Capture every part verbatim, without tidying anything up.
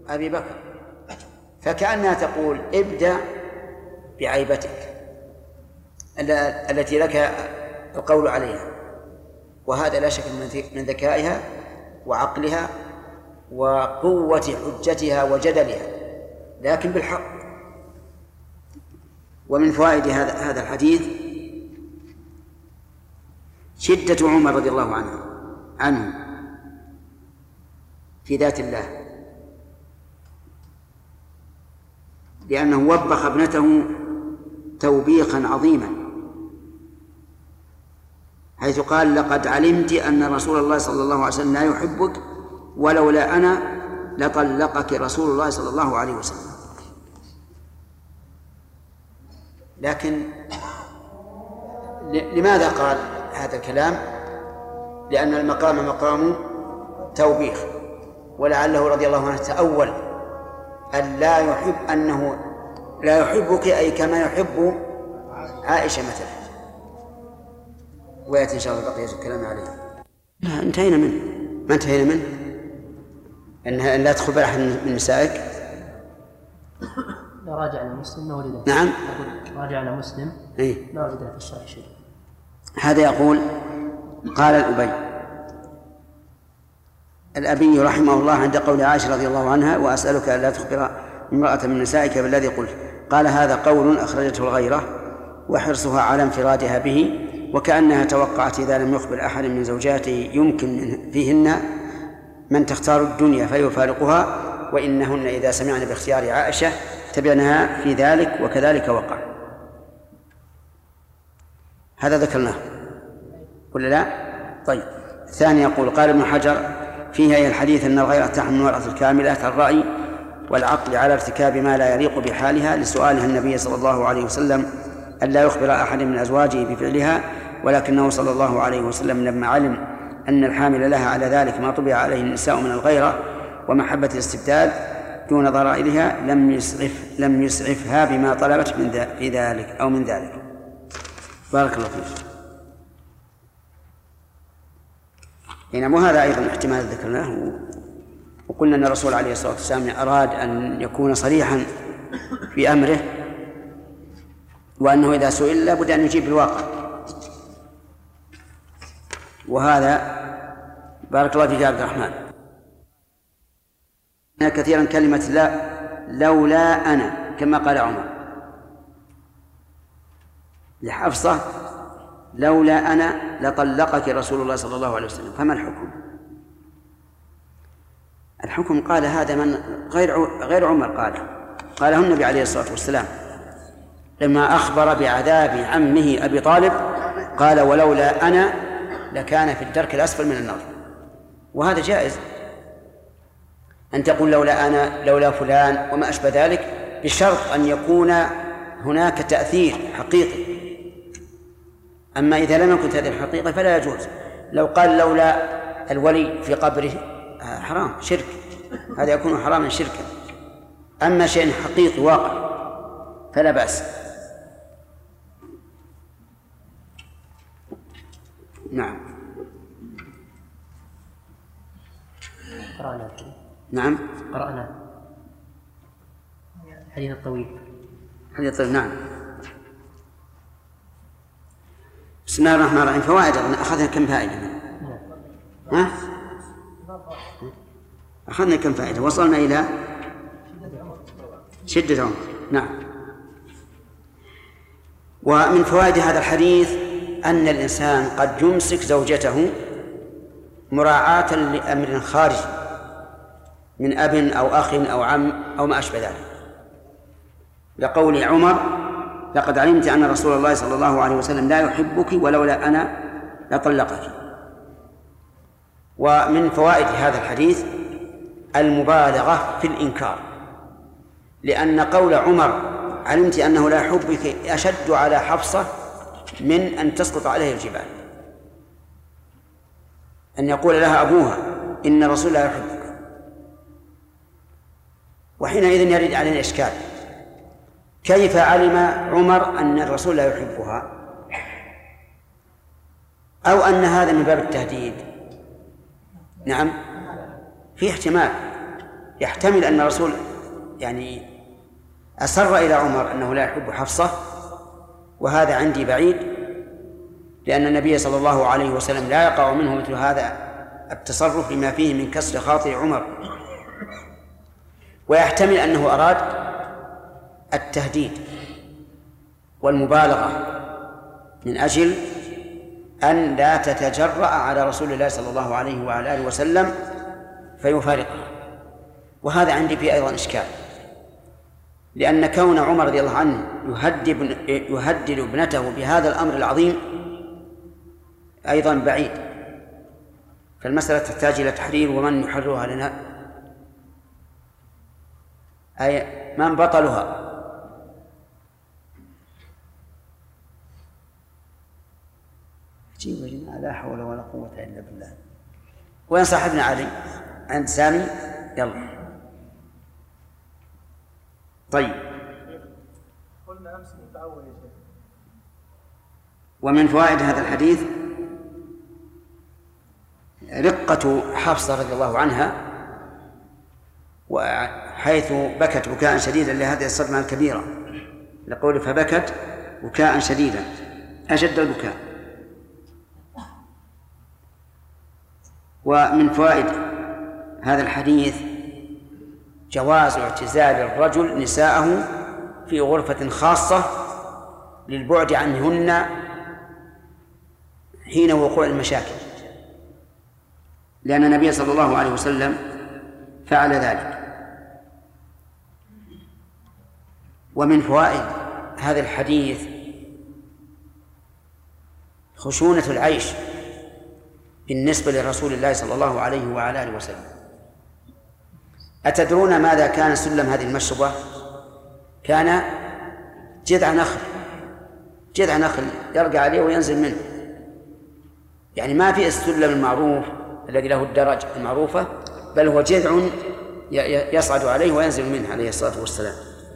أبي بكر، فكأنها تقول ابدأ بعيبتك التي لك القول عليها، وهذا لا شك من ذكائها وعقلها وقوة حجتها وجدلها، لكن بالحق. ومن فوائد هذا هذا الحديث شدة عمر رضي الله عنه عنه في ذات الله، لأنه وبخ ابنته توبيخا عظيما، حيث قال لقد علمت أن رسول الله صلى الله عليه وسلم لا يحبك ولولا أنا لطلقك رسول الله صلى الله عليه وسلم. لكن لماذا قال هذا الكلام؟ لأن المقام مقام توبيخ، ولعله رضي الله عنه تأول أن لا يحب أنه لا يحبك أي كما يحب عائشة مثلا، ويأتي إن شاء الله بقية الكلام عليه. لا انتهينا منه، ما انتهينا منه أنها لا تدخل بأحد من نسائك. لا راجع على مسلم ما وجد. نعم راجع على مسلم إيه؟ ما وجد في الشرح شيء. هذا يقول قال الأبي الأبي رحمه الله عند قول عائشة رضي الله عنها وأسألك ألا تخبر امرأة من نسائك بالذي قلت، قال هذا قول أخرجته الغيرة وحرصها على انفرادها به، وكأنها توقعت إذا لم يخبر أحد من زوجاته يمكن فيهن من تختار الدنيا فيفارقها، وإنهن إذا سمعن باختيار عائشة تبعنها في ذلك وكذلك وقع. هذا ذكرناه ولا لا؟ طيب. الثاني يقول قال ابن حجر فيها أي الحديث أن الغيرة تحمل المرأة الكاملة الرأي والعقل على ارتكاب ما لا يليق بحالها، لسؤالها النبي صلى الله عليه وسلم أن لا يخبر أحد من أزواجه بفعلها، ولكنه صلى الله عليه وسلم لما علم أن الحامل لها على ذلك ما طبع عليه النساء من الغيرة ومحبة الاستبداد دون ضرائرها لم يسعف لم يسعفها بما طلبت من في ذلك أو من ذلك. بارك الله فيك. يعني وهذا أيضا احتمال ذكرناه، وقلنا أن الرسول عليه الصلاة والسلام أراد أن يكون صريحا في أمره، وأنه إذا سئل لابد أن يجيب بالواقع. وهذا بارك الله فيك يا عبد الرحمن كثيرا كلمة لا لولا أنا كما قال عمر لحفصة لولا أنا لطلقك رسول الله صلى الله عليه وسلم، فما الحكم؟ الحكم قال هذا من غير غير عمر قال قاله النبي عليه الصلاة والسلام لما أخبر بعذاب عمه أبي طالب، قال ولولا أنا لكان في الدرك الأسفل من النار. وهذا جائز أن تقول لولا أنا لولا فلان وما أشبه ذلك، بشرط أن يكون هناك تأثير حقيقي. أما إذا لم يكن هذه الحقيقة فلا يجوز. لو قال لولا الولي في قبره حرام شرك، هذا يكون حراما شركا. أما شيء حقيقي واقع فلا بأس. نعم قرأنا نعم قرأنا الحديث الطويل الحديث الطويل نعم. بسم الله الرحمن الرحيم. فوائد أخذنا كم فائدة؟ ها؟ أخذنا كم فائدة؟ وصلنا إلى شدة عمر. نعم. ومن فوائد هذا الحديث أن الإنسان قد يمسك زوجته مراعاة لأمر خارجي من أب أو أخ أو عم أو ما أشبه ذلك، لقول عمر لقد علمت أن رسول الله صلى الله عليه وسلم لا يحبك ولولا أنا لطلقك. ومن فوائد هذا الحديث المبالغة في الإنكار، لأن قول عمر علمت أنه لا يحبك أشد على حفصة من أن تسقط عليه الجبال، أن يقول لها أبوها إن الرسول لا يحبك، وحينئذ يرد علينا الإشكال كيف علم عمر أن الرسول لا يحبها؟ أو أن هذا من باب التهديد؟ نعم في احتمال يحتمل أن الرسول يعني أسر إلى عمر أنه لا يحب حفصة، وهذا عندي بعيد، لأن النبي صلى الله عليه وسلم لا يقع منه مثل هذا التصرف لما فيه من كسر خاطر عمر. ويحتمل أنه أراد التهديد والمبالغة من أجل أن لا تتجرأ على رسول الله صلى الله عليه وعلى آله وسلم فيفارقها. وهذا عندي فيه أيضا إشكال، لأن كون عمر رضي الله عنه يهدد يهدد ابنته بهذا الأمر العظيم أيضا بعيد، فالمسألة تحتاج إلى تحرير. ومن يحررها لنا؟ أي من بطلها؟ لا حول ولا قوة إلا بالله. وين صاحبنا علي؟ عند سامي؟ يلا. طيب. قلنا أمس متعود يا شيخ. ومن فوائد هذا الحديث رقة حفصة رضي الله عنها، وحيث بكت بكاء شديدا لهذه الصدمة الكبيرة، لقول فبكت بكاء شديدا أشد البكاء. ومن فوائد هذا الحديث جواز اعتزال الرجل نساءه في غرفة خاصة للبعد عنهن حين وقوع المشاكل، لأن النبي صلى الله عليه وسلم فعل ذلك. ومن فوائد هذا الحديث خشونة العيش بالنسبة لرسول الله صلى الله عليه وعلى آله وسلم. أتدرون ماذا كان سلم هذه المشربة؟ كان جذع نخل، جذع نخل يرقى عليه وينزل منه، يعني ما في السلم المعروف الذي له الدرج المعروفة، بل هو جذع يصعد عليه وينزل منه عليه الصلاة والسلام.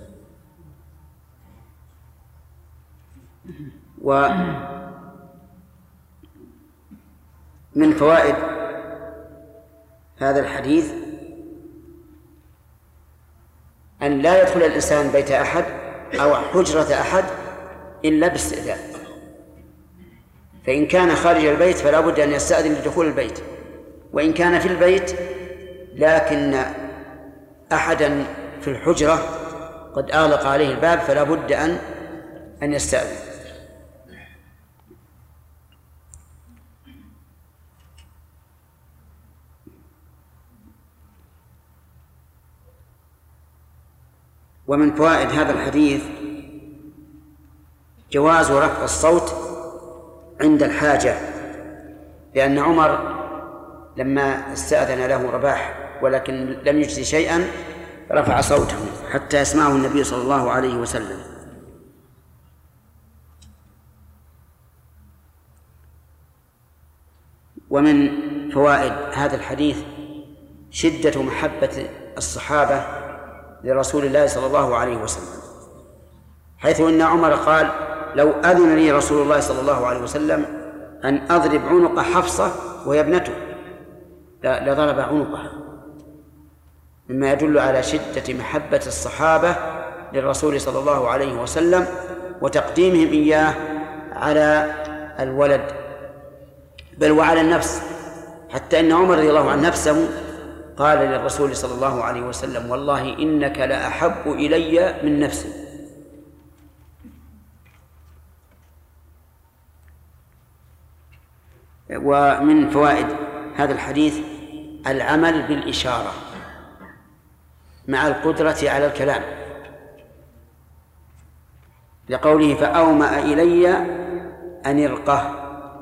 ومن فوائد هذا الحديث أن لا يدخل الإنسان بيت أحد أو حجرة أحد إلا باستئذان، فإن كان خارج البيت فلا بد أن يستأذن لدخول البيت، وإن كان في البيت لكن أحدا في الحجرة قد أغلق عليه الباب فلا بد أن أن يستأذن. ومن فوائد هذا الحديث جواز رفع الصوت عند الحاجة، لأن عمر لما استأذن له رباح ولكن لم يجزي شيئا رفع صوته حتى يسمعه النبي صلى الله عليه وسلم. ومن فوائد هذا الحديث شدة محبة الصحابة لرسول الله صلى الله عليه وسلم، حيث إن عمر قال لو أذن لي رسول الله صلى الله عليه وسلم أن أضرب عنق حفصة وهي ابنته لضرب عنقها، مما يدل على شدة محبة الصحابة للرسول صلى الله عليه وسلم وتقديمهم إياه على الولد بل وعلى النفس، حتى إن عمر رضي الله عنه نفسه قال للرسول صلى الله عليه وسلم والله إنك لأحب إلي من نفسي. ومن فوائد هذا الحديث العمل بالإشارة مع القدرة على الكلام، لقوله فأومأ إلي أن ارقه،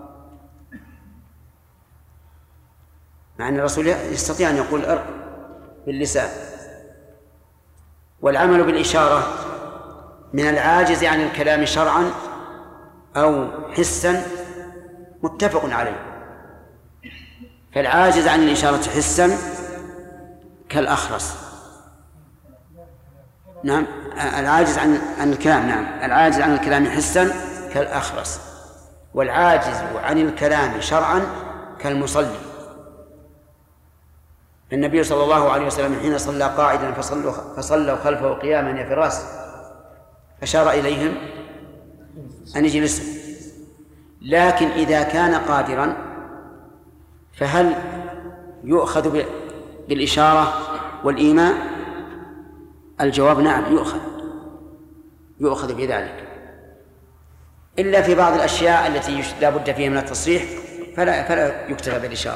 مع أن الرسول يستطيع أن يقول ارق باللسان. والعمل بالإشارة من العاجز عن الكلام شرعا أو حسا متفق عليه، فالعاجز عن الإشارة حسا كالأخرس، نعم العاجز عن عن الكلام نعم العاجز عن الكلام حسا كالأخرس، والعاجز عن الكلام شرعا كالمصلي. النبي صلى الله عليه وسلم حين صلى قاعدا فصلوا, فصلوا خلفه قياما يا فراس أشار إليهم أن يجلسوا. لكن إذا كان قادرا فهل يؤخذ بالإشارة والإيماء؟ الجواب نعم، يؤخذ يؤخذ بذلك، إلا في بعض الأشياء التي لا بد فيها من التصريح فلا, فلا يكتفى بالإشارة.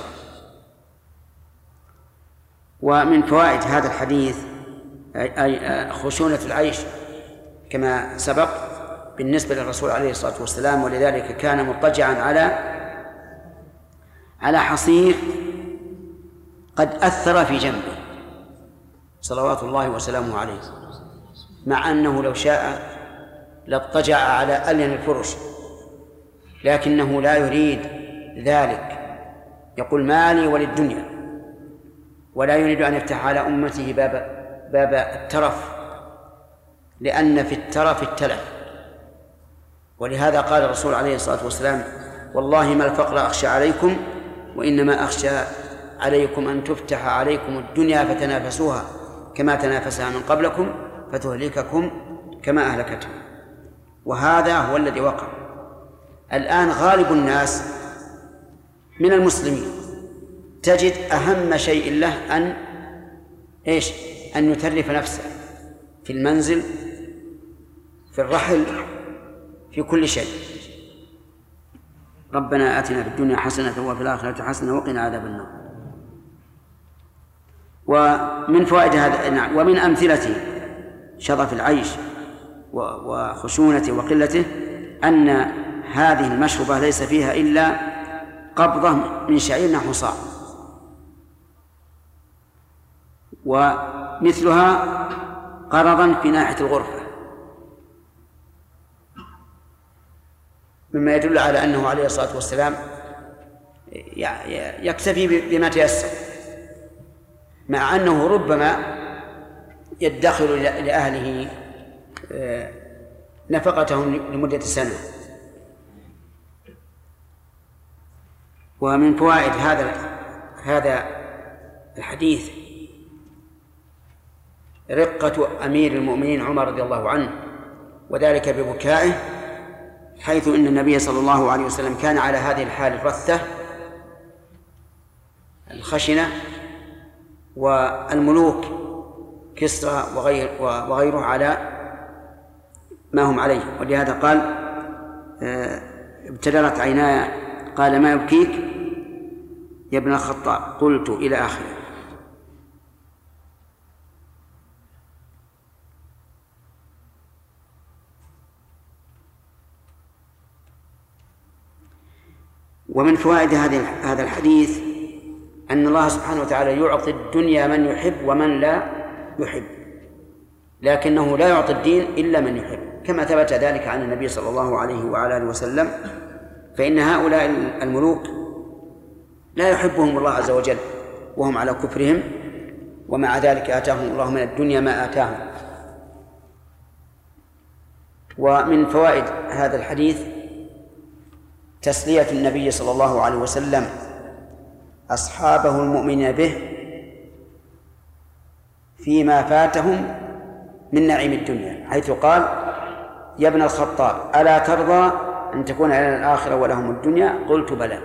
ومن فوائد هذا الحديث أي خشونة العيش كما سبق بالنسبة للرسول عليه الصلاة والسلام، ولذلك كان مضطجعا على على حصير قد أثر في جنبه صلوات الله وسلامه عليه، مع أنه لو شاء لاضطجع على ألين الفرش، لكنه لا يريد ذلك، يقول مالي وللدنيا، ولا يريد أن يفتح على أمته باب باب الترف، لأن في الترف التلف. ولهذا قال الرسول عليه الصلاة والسلام والله ما الفقر أخشى عليكم وإنما أخشى عليكم أن تفتح عليكم الدنيا فتنافسوها كما تنافسها من قبلكم فتهلككم كما أهلكتهم. وهذا هو الذي وقع الآن. غالب الناس من المسلمين تجد أهم شيء له أن إيش؟ أن يترف نفسه في المنزل، في الرحل، في كل شيء. ربنا آتنا في الدنيا حسنة وفي الآخرة حسنة وقنا عذاب النار. ومن فوائد هذا ومن أمثلته شرف العيش وخشونته وقلته أن هذه المشربة ليس فيها إلا قبضة من شعير نحو صاع، ومثلها قرضا في ناحية الغرفة، مما يدل على أنه عليه الصلاة والسلام يكتفي بما تيسر، مع أنه ربما يدخر لأهله نفقتهم لمدة سنة. ومن فوائد هذا هذا الحديث رقة أمير المؤمنين عمر رضي الله عنه، وذلك ببكائه، حيث إن النبي صلى الله عليه وسلم كان على هذه الحال الرثة الخشنة، والملوك كسرى وغير وغيره على ما هم عليه. ولهذا قال ابتدرت عيناي، قال ما يبكيك يا ابن الخطاب؟ قلت إلى آخره. ومن فوائد هذا الحديث أن الله سبحانه وتعالى يعطي الدنيا من يحب ومن لا يحب، لكنه لا يعطي الدين إلا من يحب، كما ثبت ذلك عن النبي صلى الله عليه وعلى آله وسلم. فإن هؤلاء الملوك لا يحبهم الله عز وجل وهم على كفرهم، ومع ذلك آتاهم الله من الدنيا ما آتاهم. ومن فوائد هذا الحديث تسلية النبي صلى الله عليه وسلم أصحابه المؤمنين به فيما فاتهم من نعيم الدنيا، حيث قال يا ابن الخطاب ألا ترضى أن تكون لنا الآخرة ولهم الدنيا؟ قلت بلى.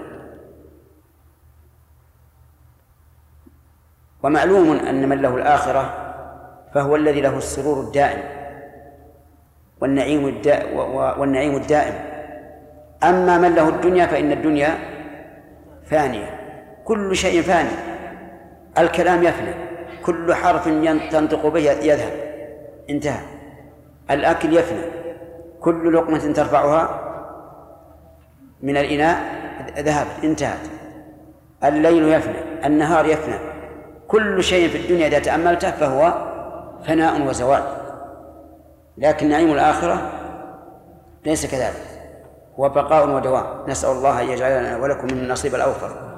ومعلوم أن من له الآخرة فهو الذي له السرور الدائم والنعيم الدائم, والنعيم الدائم. أما من له الدنيا فإن الدنيا فانية، كل شيء فاني، الكلام يفنى، كل حرف تنطق به يذهب انتهى، الأكل يفنى، كل لقمة ترفعها من الإناء ذهبت انتهت، الليل يفنى، النهار يفنى، كل شيء في الدنيا إذا تأملته فهو فناء وزوال. لكن نعيم الآخرة ليس كذلك، هو بقاء ودوام. نسأل الله أن يجعلنا ولكم من النصيب الأوفر.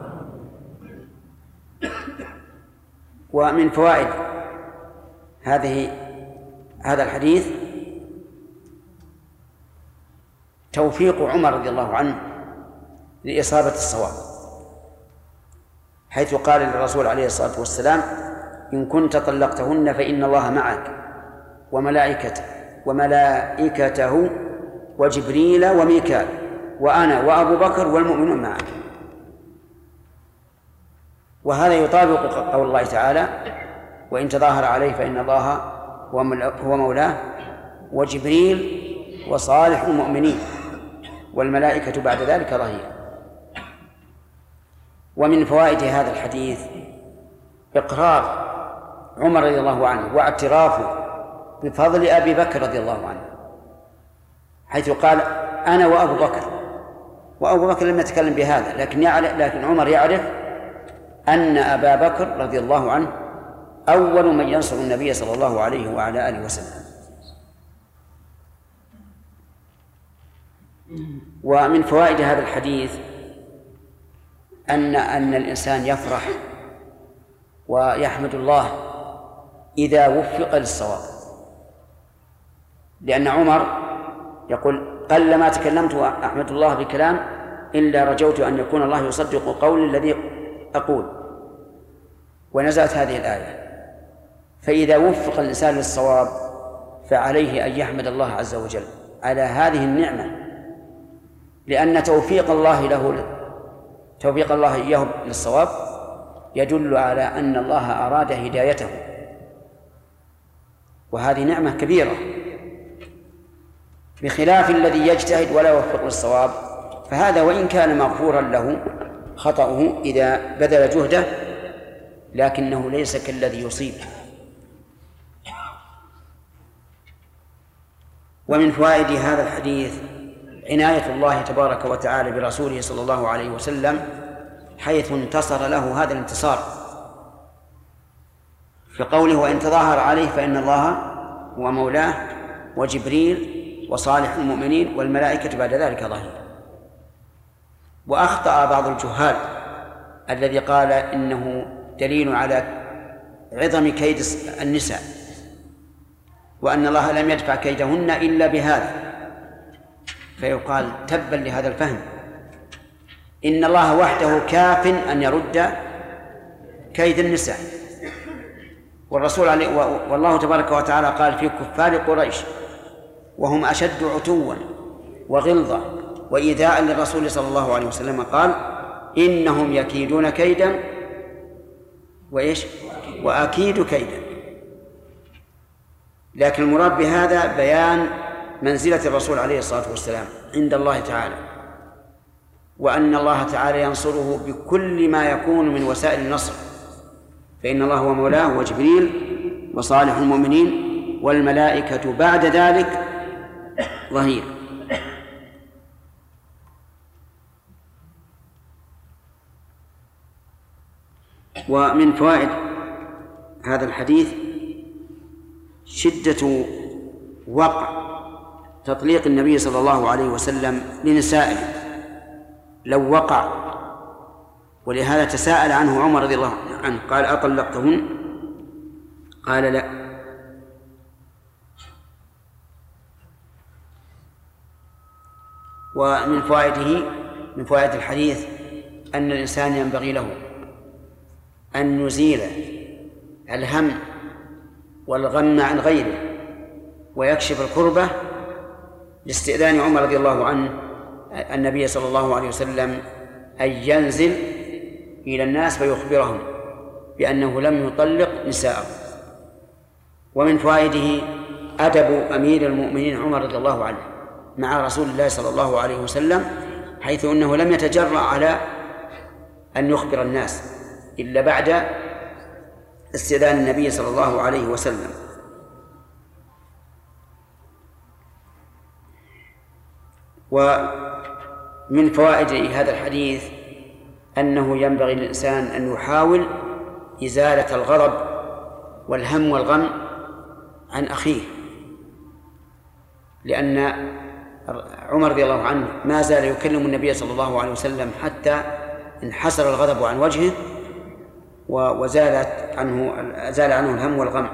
ومن فوائد هذه هذا الحديث توفيق عمر رضي الله عنه لإصابة الصواب، حيث قال للرسول عليه الصلاة والسلام: إن كنت طلقتهن فإن الله معك وملائكته وملائكته وجبريل وميكال وأنا وأبو بكر والمؤمنون معك. وهذا يطابق قول الله تعالى: وإن تظاهر عليه فإن الله هو مولاه وجبريل وصالح المؤمنين والملائكة بعد ذلك ظهير. ومن فوائد هذا الحديث إقرار عمر رضي الله عنه واعترافه بفضل أبي بكر رضي الله عنه، حيث قال: أنا وأبو بكر. وأبو بكر لم يتكلم بهذا، لكن يعرف لكن عمر يعرف أن أبا بكر رضي الله عنه أول من ينصر النبي صلى الله عليه وعلى آله وسلم. ومن فوائد هذا الحديث أن أن الإنسان يفرح ويحمد الله إذا وفق للصواب، لأن عمر يقول: قلما تكلمت وأحمد الله بكلام إلا رجوت أن يكون الله يصدق قولي الذي أقول. ونزلت هذه الآية. فإذا وفق الإنسان للصواب فعليه أن يحمد الله عز وجل على هذه النعمة، لأن توفيق الله له توفيق الله إياه للصواب يدل على أن الله أراد هدايته، وهذه نعمة كبيرة، بخلاف الذي يجتهد ولا يوفق للصواب، فهذا وإن كان مغفورا له خطأه إذا بذل جهده، لكنه ليس كالذي يصيب. ومن فوائد هذا الحديث عناية الله تبارك وتعالى برسوله صلى الله عليه وسلم، حيث انتصر له هذا الانتصار في قوله: وإن تظاهر عليه فإن الله هو مولاه وجبريل وصالح المؤمنين والملائكة بعد ذلك ظهير. وأخطأ بعض الجهال الذي قال إنه دليل على عظم كيد النساء، وأن الله لم يدفع كيدهن إلا بهذا، فيقال: تبا لهذا الفهم، إن الله وحده كاف أن يرد كيد النساء. والرسول عليه والله تبارك وتعالى قال في كفار قريش: وهم أشد عتوا وغلظة وإيذاء للرسول صلى الله عليه وسلم، قال: إنهم يكيدون كيدا وإيش وأكيد كيدا. لكن المراد بهذا بيان منزلة الرسول عليه الصلاة والسلام عند الله تعالى، وأن الله تعالى ينصره بكل ما يكون من وسائل النصر، فإن الله هو مولاه وجبريل وصالح المؤمنين والملائكة بعد ذلك ظهير. ومن فوائد هذا الحديث شدة وقع تطليق النبي صلى الله عليه وسلم لنسائه لو وقع، ولهذا تساءل عنه عمر رضي الله عنه قال: أطلقتهن؟ قال: لا. ومن فوائده من فوائد الحديث أن الإنسان ينبغي له أن يزيل الهم والغم عن غيره ويكشف الكربة لاستئذان عمر رضي الله عنه النبي صلى الله عليه وسلم أن ينزل إلى الناس فيخبرهم بأنه لم يطلق نساءه. ومن فوائده أدب أمير المؤمنين عمر رضي الله عنه مع رسول الله صلى الله عليه وسلم، حيث أنه لم يتجرأ على أن يخبر الناس إلا بعد استئذان النبي صلى الله عليه وسلم. ومن فوائد هذا الحديث أنه ينبغي للإنسان أن يحاول إزالة الغضب والهم والغم عن أخيه، لأن عمر رضي الله عنه ما زال يكلم النبي صلى الله عليه وسلم حتى انحسر الغضب عن وجهه وزالت عنه زال عنه الهم والغم.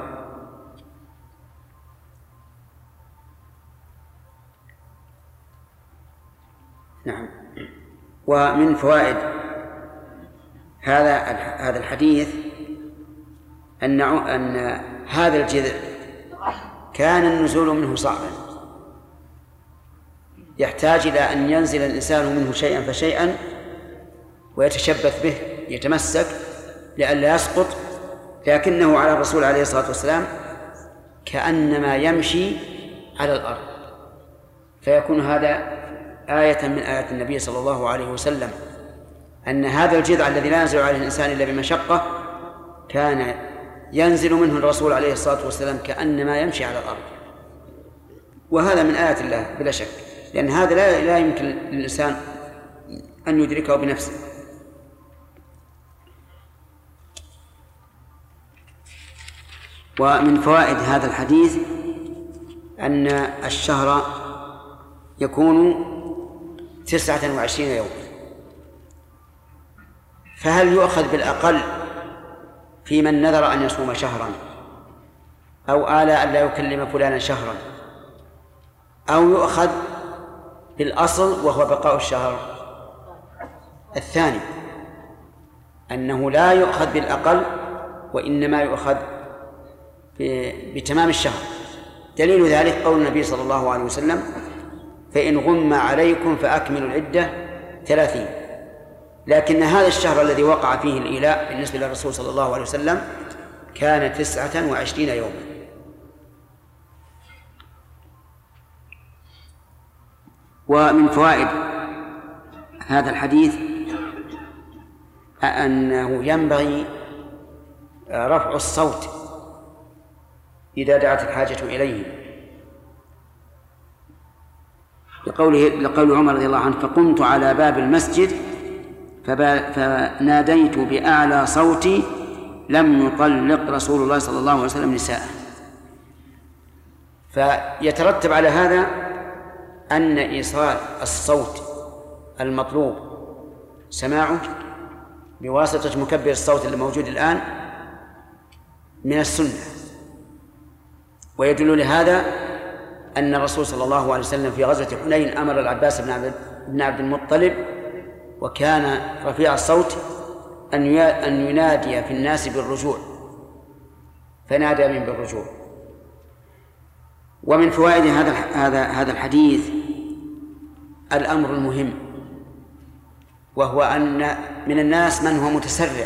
نعم. ومن فوائد هذا هذا الحديث أن أن هذا الجذع كان النزول منه صعبا، يحتاج إلى أن ينزل الإنسان منه شيئا فشيئا ويتشبث به يتمسك لئلا يسقط، لكنه على الرسول عليه الصلاة والسلام كأنما يمشي على الأرض، فيكون هذا آية من آيات النبي صلى الله عليه وسلم، أن هذا الجذع الذي لا ينزل عليه الإنسان إلا بمشقة كان ينزل منه الرسول عليه الصلاة والسلام كأنما يمشي على الأرض. وهذا من آيات الله بلا شك، لأن هذا لا, لا يمكن للإنسان أن يدركه بنفسه. ومن فوائد هذا الحديث أن الشهر يكون تسعة وعشرين يوم، فهل يؤخذ بالأقل في من نذر أن يصوم شهرا، أو آل أن لا يكلم فلانا شهرا، أو يؤخذ بالأصل وهو بقاء الشهر؟ الثاني، أنه لا يؤخذ بالأقل وإنما يؤخذ بتمام الشهر. دليل ذلك قول النبي صلى الله عليه وسلم: فإن غم عليكم فأكملوا العدة ثلاثين. لكن هذا الشهر الذي وقع فيه الإيلاء بالنسبة للرسول صلى الله عليه وسلم كان تسعة وعشرين يوما. ومن فوائد هذا الحديث أنه ينبغي رفع الصوت إذا دعت الحاجة إليه، لقوله لقول عمر رضي الله عنه: فقمت على باب المسجد فناديت بأعلى صوتي لم يطلق رسول الله صلى الله عليه وسلم نساءه. فيترتب على هذا أن إيصال الصوت المطلوب سماعه بواسطة مكبر الصوت الموجود الآن من السنة. ويدل لهذا أن الرسول صلى الله عليه وسلم في غزوة حنين أمر العباس بن عبد المطلب وكان رفيع الصوت أن ينادي في الناس بالرجوع، فنادى من بالرجوع. ومن فوائد هذا هذا هذا الحديث الأمر المهم، وهو أن من الناس من هو متسرع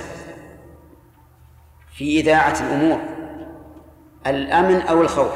في إذاعة الأمور، الأمن أو الخوف،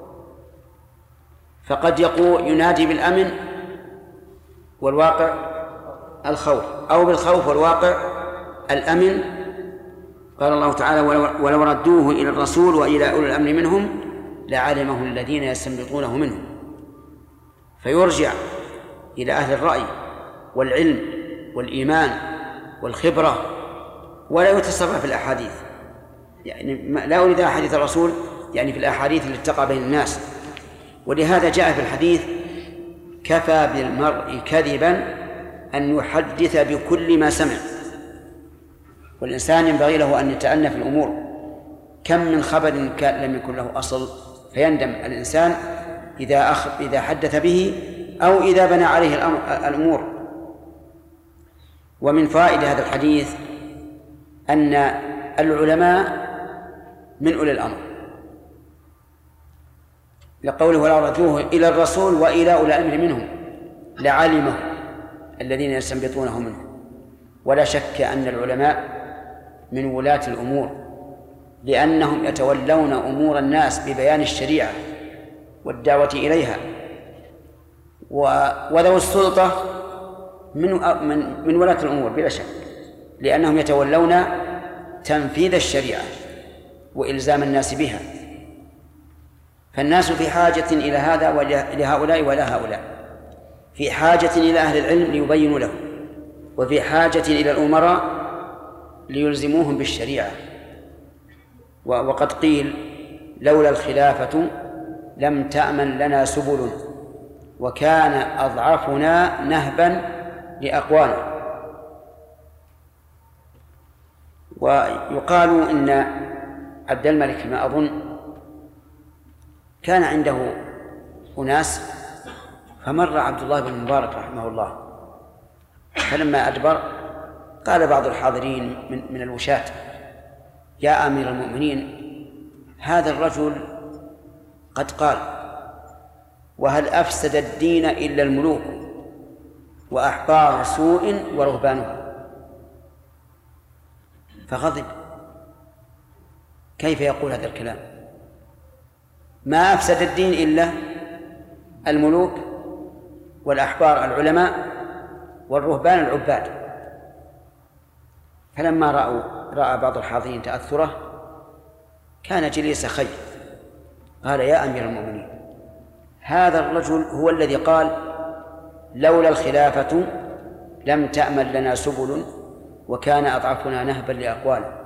فقد يقول ينادي بالأمن والواقع الخوف، أو بالخوف والواقع الأمن. قال الله تعالى: ولو ردوه إلى الرسول وإلى أولي الأمر منهم لعلمه الذين يستنبطونه منهم. فيرجع إلى أهل الرأي والعلم والإيمان والخبرة، ولا يتسرع في الأحاديث. يعني لا أريد أحاديث الرسول يعني في الأحاديث التي تقع بين الناس. ولهذا جاء في الحديث: كفى بالمرء كذبا أن يحدث بكل ما سمع. والإنسان ينبغي له أن يتأنى في الأمور. كم من خبر لم يكن له أصل فيندم الإنسان إذا أخ... إذا حدث به أو إذا بنى عليه الأمور. ومن فائدة هذا الحديث أن العلماء من أولي الأمر، لقوله: ولا ردوه إلى الرسول وإلى أولي الأمر منهم لعلمه الذين يستنبطونه منه. ولا شك أن العلماء من ولاة الأمور، لأنهم يتولون أمور الناس ببيان الشريعة والدعوة إليها. وذو السلطة من من من ولاة الأمور بلا شك، لأنهم يتولون تنفيذ الشريعة وإلزام الناس بها. فالناس في حاجة إلى هذا ولهؤلاء ولا هؤلاء، في حاجة إلى أهل العلم ليبينوا له، وفي حاجة إلى الأمراء ليلزموهم بالشريعة. وقد قيل: لولا الخلافة لم تأمن لنا سبل وكان أضعفنا نهبا لأقوانا. ويقال إن عبد الملك فيما أظن كان عنده أناس، فمر عبد الله بن المبارك رحمه الله، فلما أدبر قال بعض الحاضرين من, من الوشاة: يا أمير المؤمنين، هذا الرجل قد قال: وهل أفسد الدين إلا الملوك وأحبار سوء ورهبانها. فغضب: كيف يقول هذا الكلام؟ ما أفسد الدين إلا الملوك والأحبار العلماء والرهبان العباد. فلما رأوا رأى بعض الحاضرين تأثره كان جليس خير، قال: يا أمير المؤمنين، هذا الرجل هو الذي قال: لولا الخلافة لم تأمن لنا سبل وكان أضعفنا نهبا لأقواله.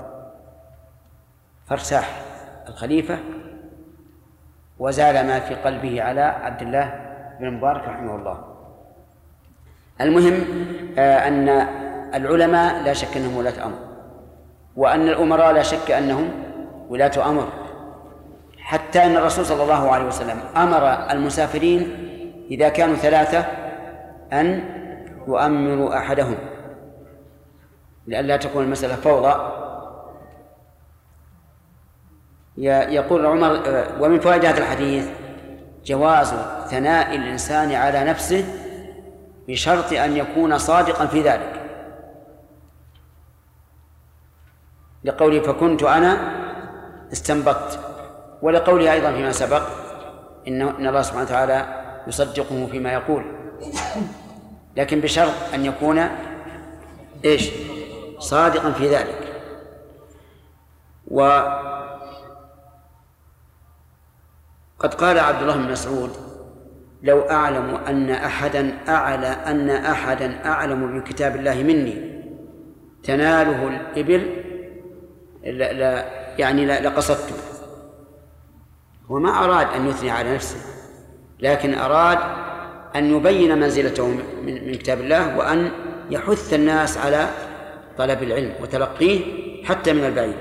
فارتاح الخليفة وزال ما في قلبه على عبد الله بن مبارك رحمه الله. المهم أن العلماء لا شك أنهم ولاة أمر، وأن الأمراء لا شك أنهم ولاة أمر، حتى أن الرسول صلى الله عليه وسلم أمر المسافرين إذا كانوا ثلاثة أن يؤمروا أحدهم لئلا تكون المسألة فوضى. يقول عمر: ومن فوائد هذا الحديث جواز ثناء الإنسان على نفسه بشرط أن يكون صادقا في ذلك، لقوله: فكنت أنا استنبطت، ولقوله أيضا فيما سبق: إن الله سبحانه وتعالى يصدقه فيما يقول، لكن بشرط أن يكون إيش؟ صادقا في ذلك. وقد قال عبد الله بن مسعود: لو أعلم أن أحدا أعلى أن أحدا أعلم بكتاب الله مني تناله الإبل لا لا يعني لا لقصدته. وما أراد أن يثني على نفسه، لكن أراد أن يبين منزلته من كتاب الله، وأن يحث الناس على طلب العلم وتلقيه حتى من البعيد.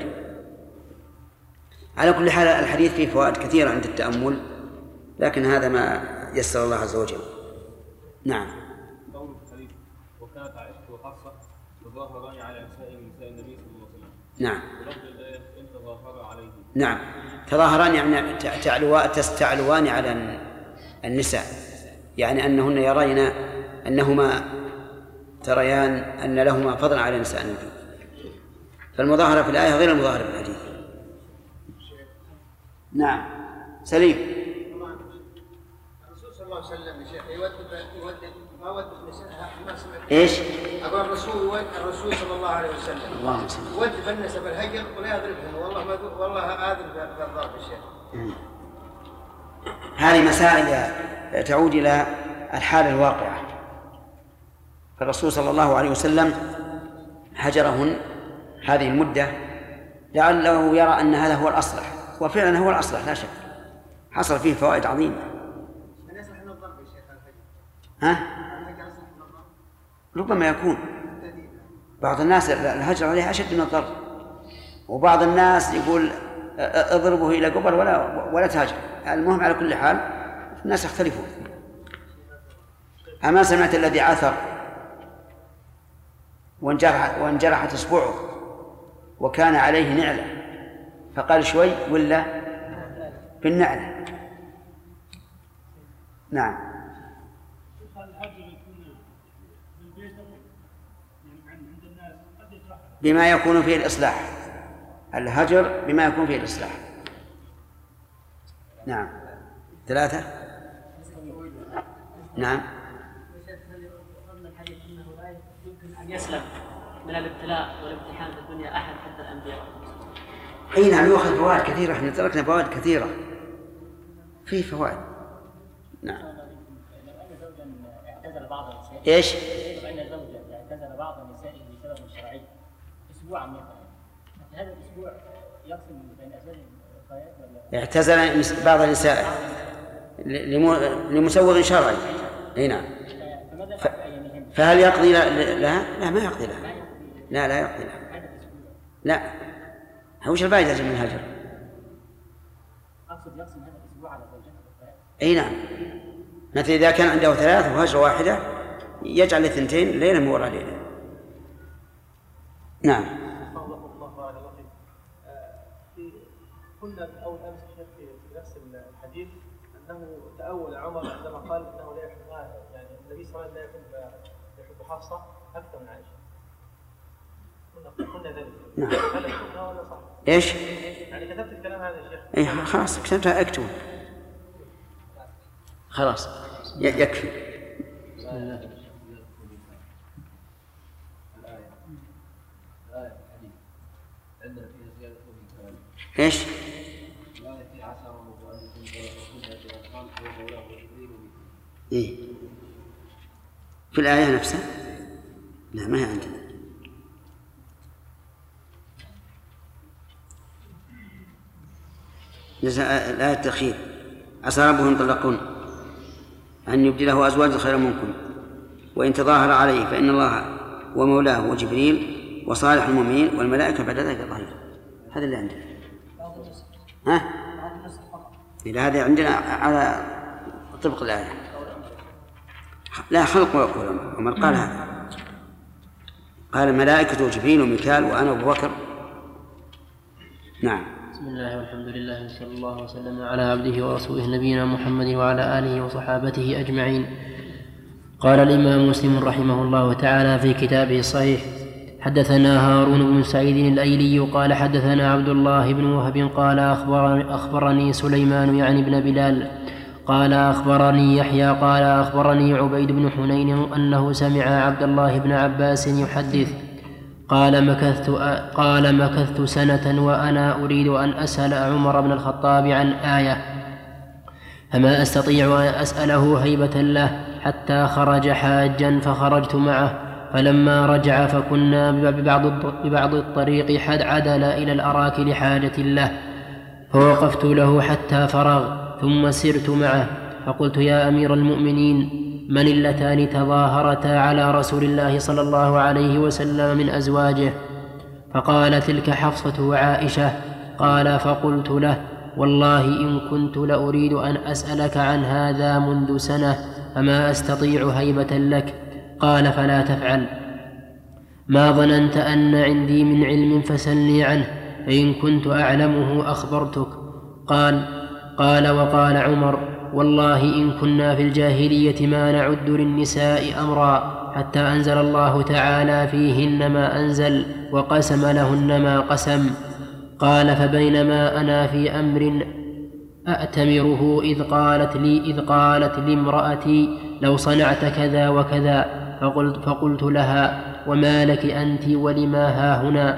على كل حال الحديث فيه فوائد كثيرة عند التأمل، لكن هذا ما يسر الله عز وجل. نعم. قول الحديث: وكانت عائشة وحفصة تظاهران على نساء من نساء النبي صلى الله عليه وسلم. نعم. ولفظ الآية: إن تظاهرا عليه. نعم، تظاهران يعني تعلوان تستعلوان على النساء، يعني أنهن يرين أنهما تريان أن لهما فضلا على نساء النبي. فالمظاهرة في الآية غير المظاهرة في الحديث. نعم. سليم. الرسول صلى الله عليه وسلم يا شيخ يودد يودد ما ودد ما سمعت ايش؟ أقول الرسول الرسول صلى الله عليه وسلم اللهم صل يودد الناس بالهجر ولا يضربهم، والله ما والله آذن بالضرب يا شيخ. هذه مسائل تعود إلى الحالة الواقعة. فالرسول صلى الله عليه وسلم هجرهن هذه المدة لعله يرى أن هذا هو الأصلح، وفعلا هو الأصلح لا شك، حصل فيه فوائد عظيمة. ها؟ ربما يكون بعض الناس الهجر عليه أشد من الضرب، وبعض الناس يقول اضربه إلى قبر ولا ولا تهجر. المهم على كل حال الناس يختلفون. أما سمعت الذي عثر وانجرح وانجرحت إصبعه وكان عليه نعلة فقال شوي ولا بالنعلة؟ نعم. بما يكون فيه الإصلاح، الهجر بما يكون فيه الإصلاح. نعم. ثلاثة. نعم. أن يسلم من الابتلاء والامتحان في الدنيا أحد حتى الأنبياء. أي نعم، يأخذ فوائد كثيرة، احنا تركنا فوائد كثيرة، فيه فوائد. نعم. اعتزل بعض النساء. ايش؟ أن زوجا اعتزل بعض النساء بسبب شرعي أسبوعا مثلا، هذا الأسبوع يقسم بين أسباب الغايات ولا؟ اعتزل بعض النساء لمسوغ شرعي. اي نعم. ف... فهل يقضي لها؟ لا، ما يقضي لها. لا لا يقضي لها. لا. وش الفائدة من الهجر؟ أقصد يقسم هذا الأسبوع على زوجته. اي نعم. مثل إذا كان عنده ثلاث وهجرة واحدة يجعل اثنتين ليلا وراء ليلة. نعم. الله بارك الله فيك. في قلنا اول امس في نفس الحديث انه تاول عمر عندما قال انه لا يحب يعني النبي صلى الله عليه وسلم لا يحب يحب حفصه اكثر من عائشه. قلنا قلنا ذلك. نعم. هل كنا ولا صح؟ ايش؟ يعني كتبت الكلام هذا يا شيخ. اي خلاص كتبتها اكتب. خلاص يكفي. بسم الله. ايش؟ إيه؟ في الآية نفسها؟ لا ما هي عندنا. الآية التأخير عسى ربه إن طلقكن أن يبدله أزواجا خيرا منكن وإن تظاهر عليه فإن الله ومولاه وجبريل وصالح المؤمنين والملائكة بعد ذلك ظهير. هذا اللي عندنا. ها؟ إلى هذا عندنا على طبق الآية. لا خلق ويقول عمر قال هذا. قال الملائكة وجبريل وميكال وأنا أبو بكر. نعم. بسم الله والحمد لله وصلى الله وسلم على عبده ورسوله نبينا محمد وعلى آله وصحابته أجمعين. قال الإمام مسلم رحمه الله تعالى في كتابه الصحيح: حدثنا هارون بن سعيد الأيلي قال حدثنا عبد الله بن وهب قال أخبرني, أخبرني سليمان يعني بن بلال قال أخبرني يحيى قال أخبرني عبيد بن حنين أنه سمع عبد الله بن عباس يحدث قال مكثت, قال مكثت سنة وأنا أريد أن أسأل عمر بن الخطاب عن آية فما أستطيع أن أسأله هيبة له حتى خرج حاجا فخرجت معه فلما رجع فكنا ببعض, ببعض الطريق حد عدل إلى الأراك لحاجة له فوقفت له حتى فرغ ثم سرت معه فقلت يا أمير المؤمنين من اللتان تظاهرتا على رسول الله صلى الله عليه وسلم من أزواجه؟ فقال تلك حفصة وعائشة. قال فقلت له والله إن كنت لأريد أن أسألك عن هذا منذ سنة فما أستطيع هيبة لك. قال فلا تفعل. ما ظننت أن عندي من علم فسلني عنه فإن كنت أعلمه أخبرتك. قال قال وقال عمر والله إن كنا في الجاهلية ما نعد للنساء أمرا حتى أنزل الله تعالى فيهن ما أنزل وقسم لهن ما قسم. قال فبينما أنا في أمر أأتمره إذ قالت لي إذ قالت لامرأتي لو صنعت كذا وكذا فقلت, فقلت لها وما لك أنت ولما هاهنا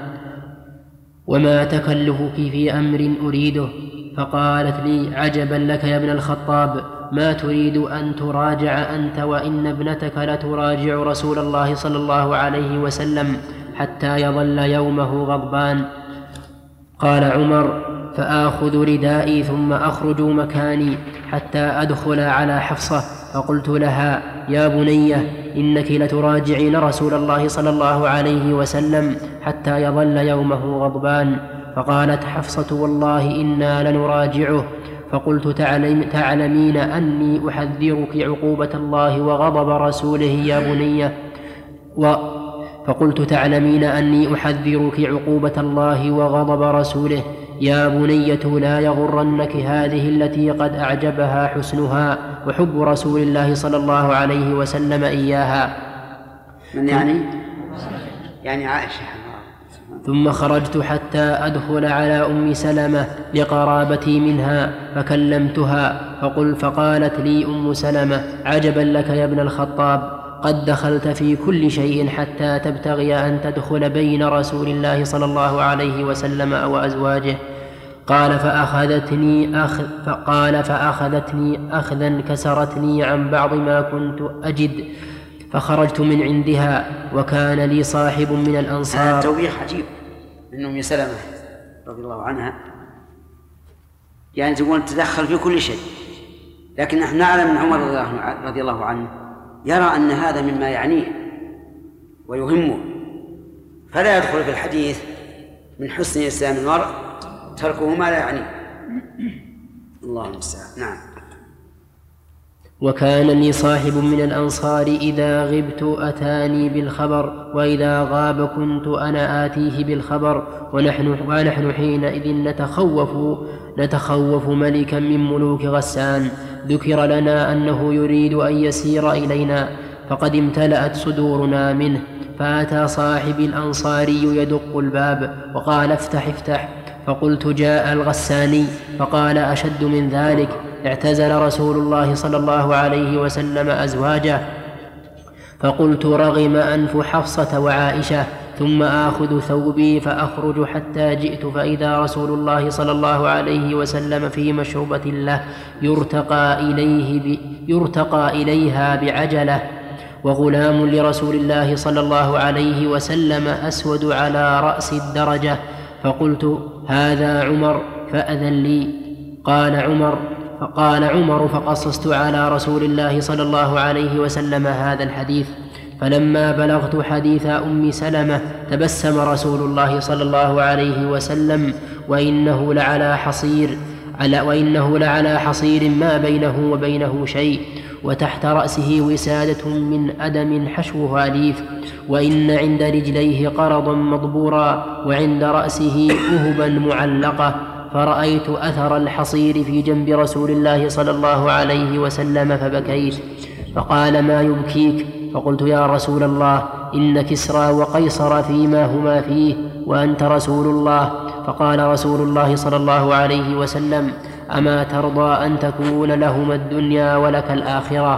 وما تكلفك في أمر أريده؟ فقالت لي عجبا لك يا ابن الخطاب ما تريد أن تراجع أنت وإن ابنتك لتراجع رسول الله صلى الله عليه وسلم حتى يظل يومه غضبان. قال عمر فآخذ ردائي ثم أخرج مكاني حتى أدخل على حفصة فقلت لها يا بنية إنك لتراجعين رسول الله صلى الله عليه وسلم حتى يظل يومه غضبان. فقالت حفصة والله إنا لنراجعه. فقلت تعلم تعلمين أني أحذرك عقوبة الله وغضب رسوله يا بنية و فقلت تعلمين أني أحذرك عقوبة الله وغضب رسوله يا بنية لا يغرنك هذه التي قد أعجبها حسنها وحب رسول الله صلى الله عليه وسلم إياها. من يعني؟ يعني عائشة. ثم خرجت حتى أدخل على أم سلمة لقرابتي منها فكلمتها فقل فقالت لي أم سلمة عجبا لك يا ابن الخطاب قد دخلت في كل شيء حتى تبتغي أن تدخل بين رسول الله صلى الله عليه وسلم وأزواجه. قال فأخذتني أخذ فقال فأخذتني أخذا كسرتني عن بعض ما كنت أجد فخرجت من عندها وكان لي صاحب من الأنصار. هذا توبيخ عجيب من أم سلمة رضي الله عنها، يعني تقول تدخل في كل شيء، لكن نحن نعلم أن عمر رضي الله عنه يرى أن هذا مما يعنيه ويهمه، فلا يدخل في الحديث من حسن إسلام المرء تركه ما لا يعنيه. الله المستعان. نعم. وكان لي صاحب من الأنصار إذا غبت أتاني بالخبر وإذا غاب كنت أنا آتيه بالخبر ونحن, ونحن حينئذ نتخوف, نتخوف ملكا من ملوك غسان. ذكر لنا أنه يريد أن يسير إلينا فقد امتلأت صدورنا منه، فأتى صاحب الأنصاري يدق الباب وقال افتح افتح، فقلت جاء الغساني، فقال أشد من ذلك، اعتزل رسول الله صلى الله عليه وسلم أزواجه. فقلت رغم أنف حفصة وعائشة، ثم آخذ ثوبي فأخرج حتى جئت فإذا رسول الله صلى الله عليه وسلم في مشربة له يرتقى, إليه ب... يرتقى إليها بعجلة، وغلام لرسول الله صلى الله عليه وسلم أسود على رأس الدرجة. فقلت هذا عمر فأذن لي. قال عمر فقال عمر فقصصت على رسول الله صلى الله عليه وسلم هذا الحديث. فلما بلغت حديث أم سلمة تبسم رسول الله صلى الله عليه وسلم وإنه لعلى حصير وإنه لعلى حصير ما بينه وبينه شيء، وتحت رأسه وسادة من أدم حشوها ليف، وإن عند رجليه قرضا مضبورا، وعند رأسه أهبا معلقة. فرأيت أثر الحصير في جنب رسول الله صلى الله عليه وسلم فبكيت. فقال ما يبكيك؟ فقلت يا رسول الله إن كسرى وقيصر فيما هما فيه وأنت رسول الله. فقال رسول الله صلى الله عليه وسلم أما ترضى أن تكون لهما الدنيا ولك الآخرة؟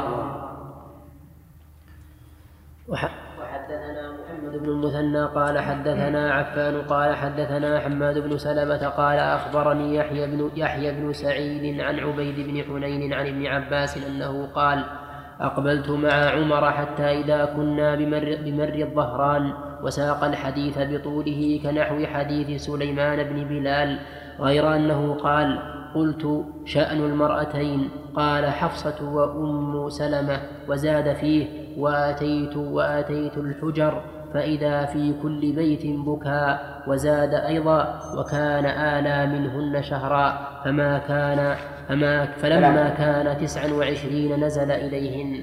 وحدثنا محمد بن المثنى قال حدثنا عفان قال حدثنا حماد بن سلمة قال أخبرني يحيى بن, يحيى بن سعيد عن عبيد بن حنين عن ابن عباس أنه قال أقبلت مع عمر حتى إذا كنا بمر, بمر الظهران، وساق الحديث بطوله كنحو حديث سليمان بن بلال، غير أنه قال قلت شأن المرأتين، قال حفصة وأم سلمة، وزاد فيه وآتيت, وآتيت الحجر فإذا في كل بيت بكاء، وزاد أيضا وكان آلى منهن شهرا، فما كان فما فلما كان تسعا وعشرين نزل إليهن.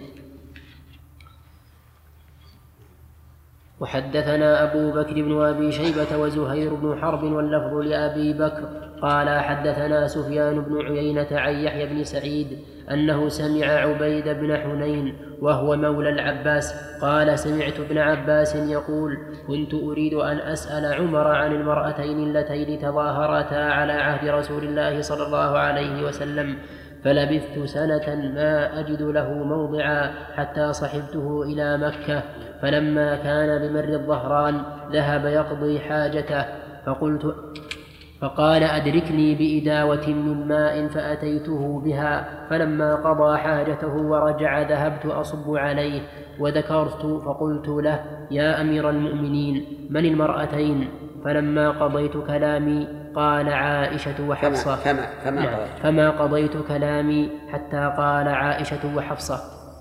وحدثنا أبو بكر بن أبي شيبة وزهير بن حرب واللفظ لأبي بكر قال حدثنا سفيان بن عيينة عن يحيى بن سعيد أنه سمع عبيد بن حنين وهو مولى العباس قال سمعت ابن عباس يقول كنت أريد أن أسأل عمر عن المرأتين اللتين تظاهرتا على عهد رسول الله صلى الله عليه وسلم، فلبثت سنة ما أجد له موضعا حتى صحبته إلى مكة، فلما كان بمر الظهران ذهب يقضي حاجته، فقلت فقال أدركني بإداوة من ماء فأتيته بها، فلما قضى حاجته ورجع ذهبت أصب عليه، وذكرت فقلت له يا أمير المؤمنين من المرأتين؟ فلما قضيت كلامي قال عائشة وحفصة. فما, فما, نعم فما قضيت كلامي حتى قال عائشة وحفصة.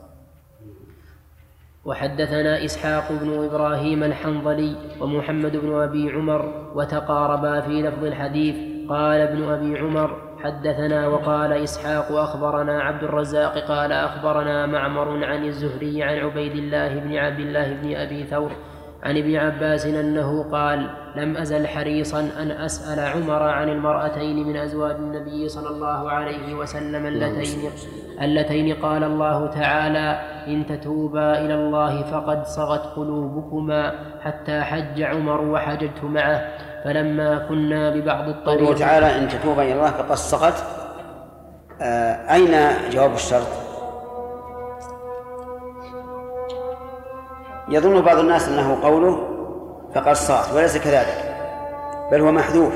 وحدثنا إسحاق بن إبراهيم الحنظلي ومحمد بن أبي عمر وتقاربا في لفظ الحديث. قال ابن أبي عمر حدثنا وقال إسحاق أخبرنا عبد الرزاق قال أخبرنا معمر عن الزهري عن عبيد الله بن عبد الله بن أبي ثور عن ابن عباس أنه قال لم أزل حريصا أن أسأل عمر عن المرأتين من أزواج النبي صلى الله عليه وسلم اللتين, اللتين قال الله تعالى إن تتوبا إلى الله فقد صغت قلوبكما، حتى حج عمر وحججت معه، فلما كنا ببعض الطريق. قوله تعالى إن تتوبا إلى الله فقد صغت، آه أين جواب الشرط؟ يظن بعض الناس أنه قوله فقد صغت، وليس كذلك، بل هو محذوف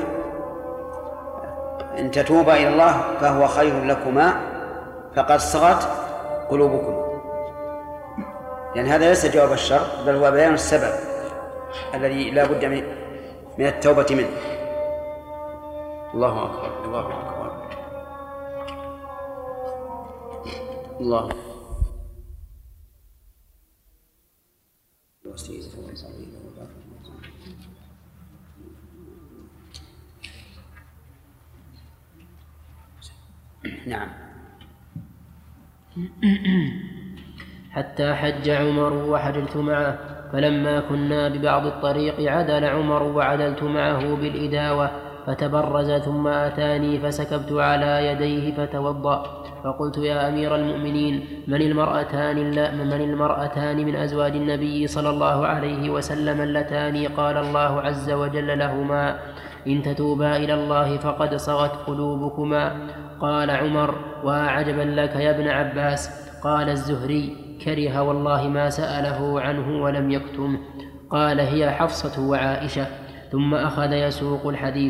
إن تتوبا إلى الله فهو خير لكما فقد صغت قلوبكم، لأن هذا ليس جواب الشرط بل هو بيان السبب الذي لا بد من, من التوبة منه. الله أكبر الله أكبر الله نعم. حتى حج عمر وحجلت معه، فلما كنا ببعض الطريق عدل عمر وعدلت معه بالإداوة، فتبرز ثم أتاني فسكبت على يديه فتوضأ، فقلت يا أمير المؤمنين من المرأتان, من المرأتان من أزواج النبي صلى الله عليه وسلم اللتان قال الله عز وجل لهما إن تتوبا إلى الله فقد صغت قلوبكما؟ قال عمر وعجبا لك يا ابن عباس. قال الزهري كره والله ما سأله عنه ولم يكتمه. قال هي حفصة وعائشة. ثم أخذ يسوق الحديث.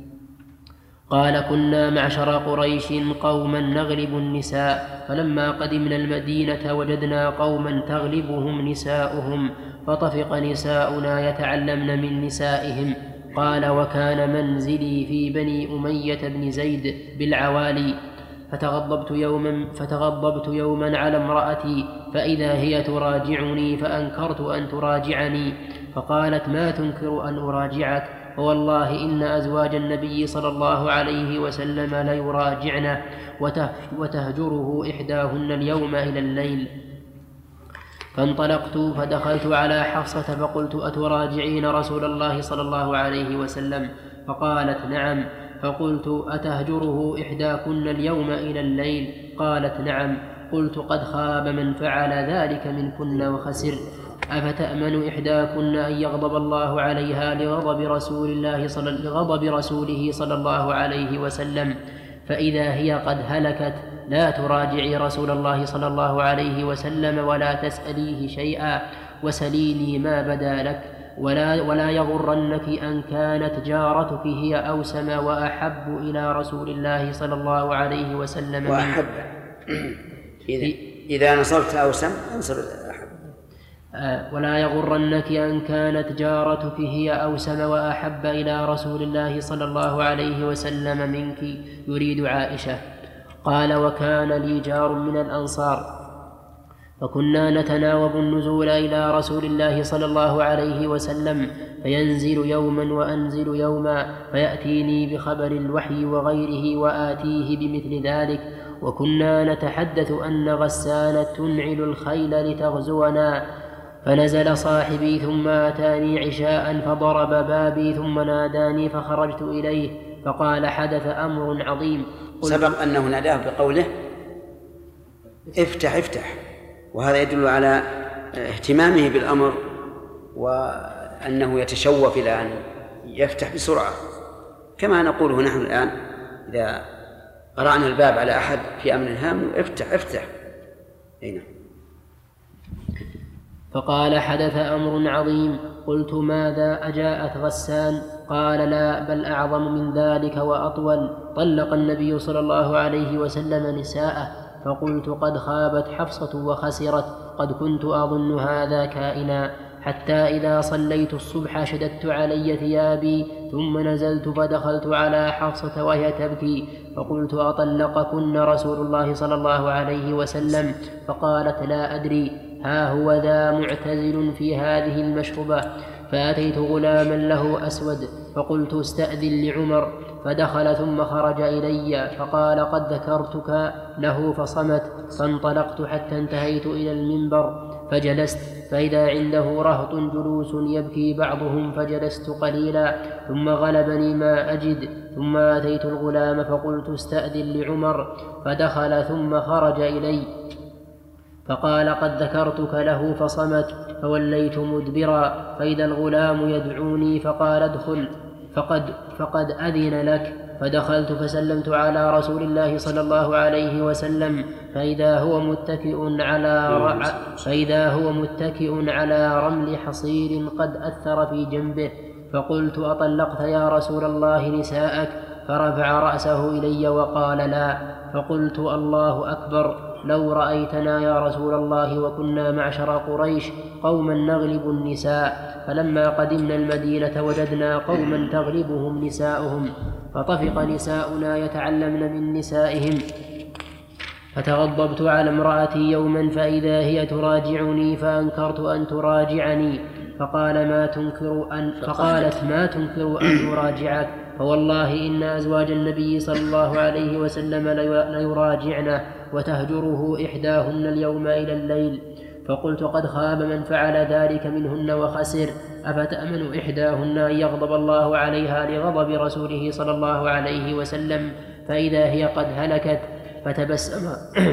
قال كنا معشر قريش قوما نغلب النساء، فلما قدمنا المدينة وجدنا قوما تغلبهم نساؤهم، فطفق نساؤنا يتعلمن من نسائهم. قال وكان منزلي في بني أمية بن زيد بالعوالي، فتغضبت يوما, فتغضبت يوما على امرأتي فإذا هي تراجعني، فأنكرت أن تراجعني، فقالت ما تنكر أن أراجعك؟ والله إن أزواج النبي صلى الله عليه وسلم ليراجعنه وتهجره إحداهن اليوم إلى الليل. فانطلقت فدخلت على حفصة فقلت أتراجعين رسول الله صلى الله عليه وسلم؟ فقالت نعم. فقلت أتهجره إحداكن اليوم إلى الليل؟ قالت نعم. قلت قد خاب من فعل ذلك منكن وخسر. أفتأمن إحداكن أن يغضب الله عليها لغضب رسول الله صلى لغضب رسوله صلى الله عليه وسلم، فإذا هي قد هلكت لا تراجعي رسول الله صلى الله عليه وسلم ولا تسأليه شيئا، وسليني ما بدا لك، ولا, ولا يغرنك أن كانت جارتك هي أوسم وأحب إلى رسول الله صلى الله عليه وسلم. وأحب إذا, إذا نصبت أوسم انصب أحب. ولا يغرنك أن كانت جارتك هي أوسم وأحب إلى رسول الله صلى الله عليه وسلم منك، يريد عائشة. قال وكان لي جار من الأنصار، فكنا نتناوب النزول إلى رسول الله صلى الله عليه وسلم، فينزل يوما وأنزل يوما، فيأتيني بخبر الوحي وغيره وآتيه بمثل ذلك. وكنا نتحدث أن غسان تنعل الخيل لتغزونا، فنزل صاحبي ثم أتاني عشاء فضرب بابي ثم ناداني فخرجت إليه، فقال حدث أمر عظيم. سبق أنه ناداه بقوله افتح افتح، وهذا يدل على اهتمامه بالأمر وأنه يتشوف إلى أن يفتح بسرعة، كما نقوله نحن الآن إذا قرأنا الباب على أحد في أمر هام افتح افتح. هنا. فقال حدث أمر عظيم. قلت ماذا أجاءت غسان؟ قال لا بل أعظم من ذلك وأطول، طلق النبي صلى الله عليه وسلم نساءه. فقلت قد خابت حفصة وخسرت، قد كنت أظن هذا كائنا، حتى إذا صليت الصبح شددت علي ثيابي ثم نزلت فدخلت على حفصة وهي تبكي، فقلت أطلقكن رسول الله صلى الله عليه وسلم؟ فقالت لا أدري، ها هو ذا معتزل في هذه المشربة. فأتيت غلاما له أسود فقلت استأذن لعمر، فدخل ثم خرج إلي فقال قد ذكرتك له فصمت. فانطلقت حتى انتهيت إلى المنبر فجلست، فإذا عنده رهط جلوس يبكي بعضهم، فجلست قليلا ثم غلبني ما أجد، ثم أتيت الغلام فقلت استأذن لعمر، فدخل ثم خرج إلي فقال قد ذكرتك له فصمت. فوليت مدبرا فإذا الغلام يدعوني فقال ادخل فقد, فقد أذن لك. فدخلت فسلمت على رسول الله صلى الله عليه وسلم، فإذا هو متكئ على ر... فإذا هو متكئ على رمل حصير قد أثر في جنبه. فقلت أطلقت يا رسول الله نساءك؟ فرفع رأسه إلي وقال لا. فقلت الله أكبر، لو رأيتنا يا رسول الله وكنا معشر قريش قوما نغلب النساء، فلما قدمنا المدينة وجدنا قوما تغلبهم نساؤهم، فطفق نساؤنا يتعلمن من نسائهم. فتغضبت على امرأتي يوما فإذا هي تراجعني، فأنكرت أن تراجعني، فقال ما تنكر أن فقالت ما تنكر أن أراجعك؟ فوالله إن أزواج النبي صلى الله عليه وسلم ليراجعنه وتهجره إحداهن اليوم إلى الليل. فقلت قد خاب من فعل ذلك منهن وخسر، أفتأمن إحداهن أن يغضب الله عليها لغضب رسوله صلى الله عليه وسلم فإذا هي قد هلكت؟ فتبسم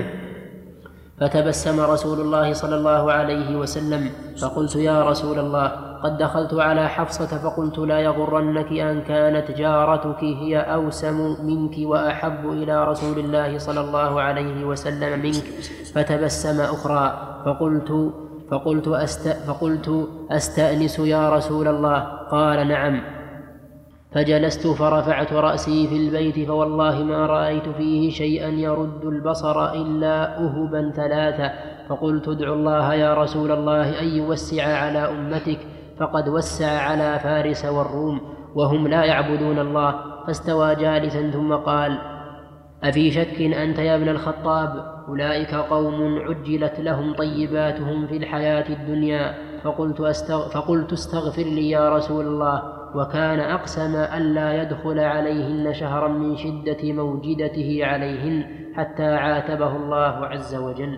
فتبسم رسول الله صلى الله عليه وسلم فقلت يا رسول الله قد دخلت على حفصة فقلت لا يغرنك أن كانت جارتك هي أوسم منك وأحب إلى رسول الله صلى الله عليه وسلم منك. فتبسم أخرى فقلت فقلت, أست فقلت أستأنس يا رسول الله؟ قال نعم. فجلست فرفعت رأسي في البيت فوالله ما رأيت فيه شيئا يرد البصر إلا أهبا ثلاثة. فقلت ادعو الله يا رسول الله أن يوسع على أمتك فقد وسع على فارس والروم وهم لا يعبدون الله. فاستوى جالسا ثم قال أفي شك أنت يا ابن الخطاب؟ أولئك قوم عجلت لهم طيباتهم في الحياة الدنيا. فقلت, أستغ... فقلت استغفر لي يا رسول الله. وكان أقسم ألا يدخل عليهن شهرا من شدة موجدته عليهن حتى عاتبه الله عز وجل.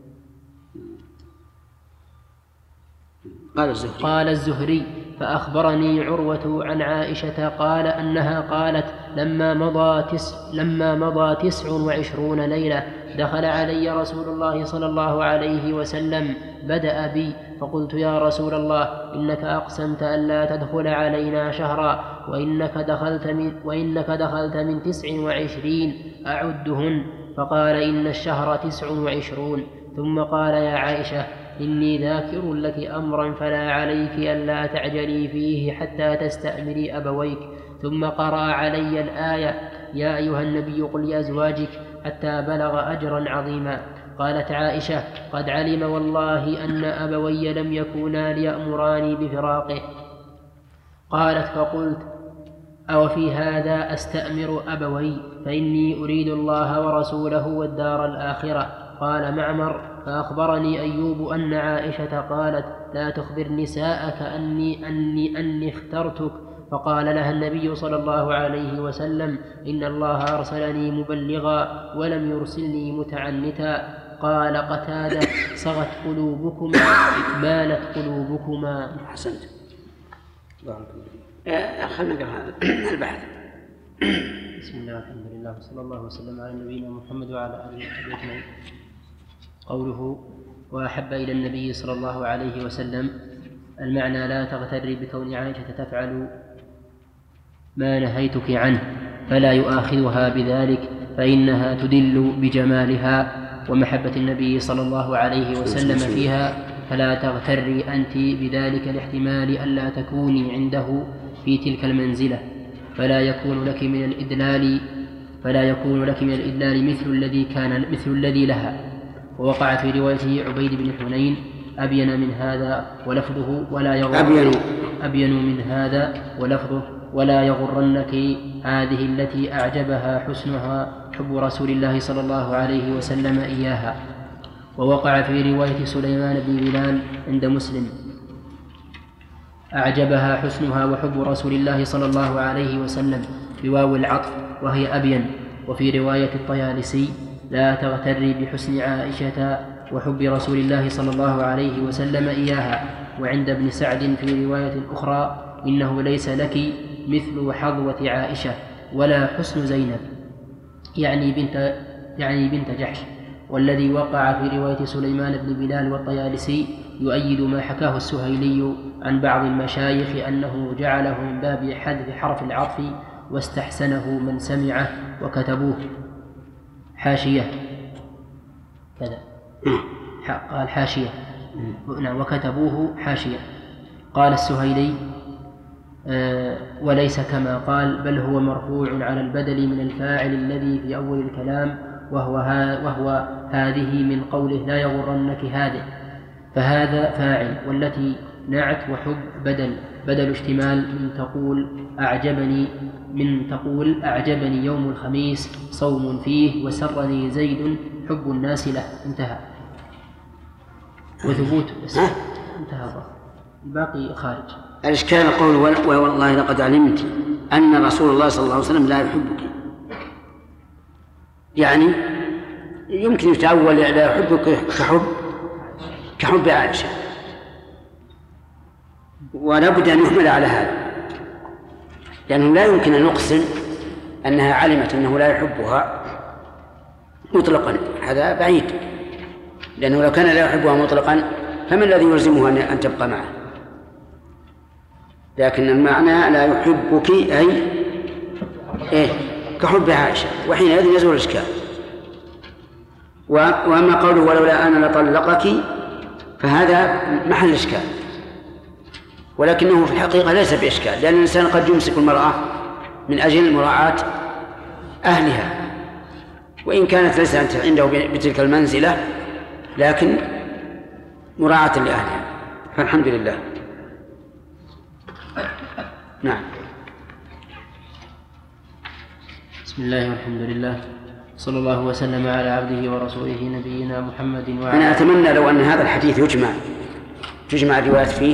قال الزهري, قال الزهري فأخبرني عروة عن عائشة قال أنها قالت لما مضى تسع, لما مضى تسع وعشرون ليلة دخل علي رسول الله صلى الله عليه وسلم بدأ بي فقلت يا رسول الله إنك أقسمت ألا تدخل علينا شهرا وإنك دخلت من, وإنك دخلت من تسع وعشرين أعدهن. فقال إن الشهر تسع وعشرون. ثم قال يا عائشة إني ذاكر لك أمرا فلا عليك ألا تعجلي فيه حتى تستأمري أبويك. ثم قرأ علي الآية يا أيها النبي قل لأزواجك حتى بلغ أجرا عظيما. قالت عائشة قد علم والله أن أبوي لم يكونا ليأمراني بفراقه. قالت فقلت أو في هذا أستأمر أبوي فإني أريد الله ورسوله والدار الآخرة. قال معمر فأخبرني أيوب أن عائشة قالت لا تخبر نساءك أني, أني, أني اخترتك. فقال لها النبي صلى الله عليه وسلم إن الله أرسلني مبلغا ولم يرسلني متعنتا. قال قتادة صغت قلوبكما مالت قلوبكما. حسنت. خلنا نقرأ البحث. بسم الله الحمد لله وصلى الله وسلم على نبينا محمد وعلى آله وصحبه أجمعين. قوله وأحب إلى النبي صلى الله عليه وسلم المعنى لا تغتري بكون عائشة تفعل ما نهيتك عنه فلا يؤاخذها بذلك فإنها تدل بجمالها ومحبة النبي صلى الله عليه وسلم فيها فلا تغتري أنت بذلك الاحتمال ألا تكوني عنده في تلك المنزلة فلا يكون لك من الإدلال فلا يكون لك من الإدلال مثل الذي كان مثل الذي لها. ووقع في رواية عبيد بن حنين أبين من هذا ولفظه ولا يغر أبين, أبين من هذا ولفظه ولا يغرنك هذه التي أعجبها حسنها حب رسول الله صلى الله عليه وسلم إياها. ووقع في رواية سليمان بن بلال عند مسلم أعجبها حسنها وحب رسول الله صلى الله عليه وسلم بواو العطف وهي أبين. وفي رواية الطيالسي لا تغتري بحسن عائشة وحب رسول الله صلى الله عليه وسلم إياها. وعند ابن سعد في رواية أخرى إنه ليس لك مثل حظوة عائشة ولا حسن زينب يعني بنت, يعني بنت جحش. والذي وقع في رواية سليمان بن بلال والطيالسي يؤيد ما حكاه السهيلي عن بعض المشايخ أنه جعله من باب حذف حرف العطف واستحسنه من سمعه وكتبوه. حاشية كذا قال حاشية وكتبوه حاشية. قال السهيلي آه وليس كما قال بل هو مرفوع على البدل من الفاعل الذي في أول الكلام وهو, ها وهو هذه من قوله لا يغرنك هذه فهذا فاعل والتي نعت وحب بدل بدل اشتمال من تقول أعجبني من تقول أعجبني يوم الخميس صوم فيه وسرني زيد حب الناس له. انتهى. وثبوت انتهى الباقي خارج. الإشكال قول والله لقد علمت أن رسول الله صلى الله عليه وسلم لا يحبك، يعني يمكن يتأول لا يحبك كحب كحب عائشة، ولا بد أن يحمل على هذا، لأنه لا يمكن أن نقسم أنها علمت أنه لا يحبها مطلقا، هذا بعيد، لأنه لو كان لا يحبها مطلقا فما الذي يلزمها أن تبقى معه؟ لكن المعنى لا يحبك أي إيه كحب عائشة، وحينئذ يزول الإشكال. وأما قوله ولولا أنا لطلقك فهذا محل إشكال، ولكنه في الحقيقة ليس بإشكال، لأن الإنسان قد يمسك المرأة من أجل مراعاة أهلها، وإن كانت ليست عنده بتلك المنزلة لكن مراعاة لأهلها، فالحمد لله. نعم. بسم الله والحمد لله، صلى الله وسلم على عبده ورسوله نبينا محمد وعلى. أنا أتمنى لو أن هذا الحديث يجمع تجمع الروايات فيه،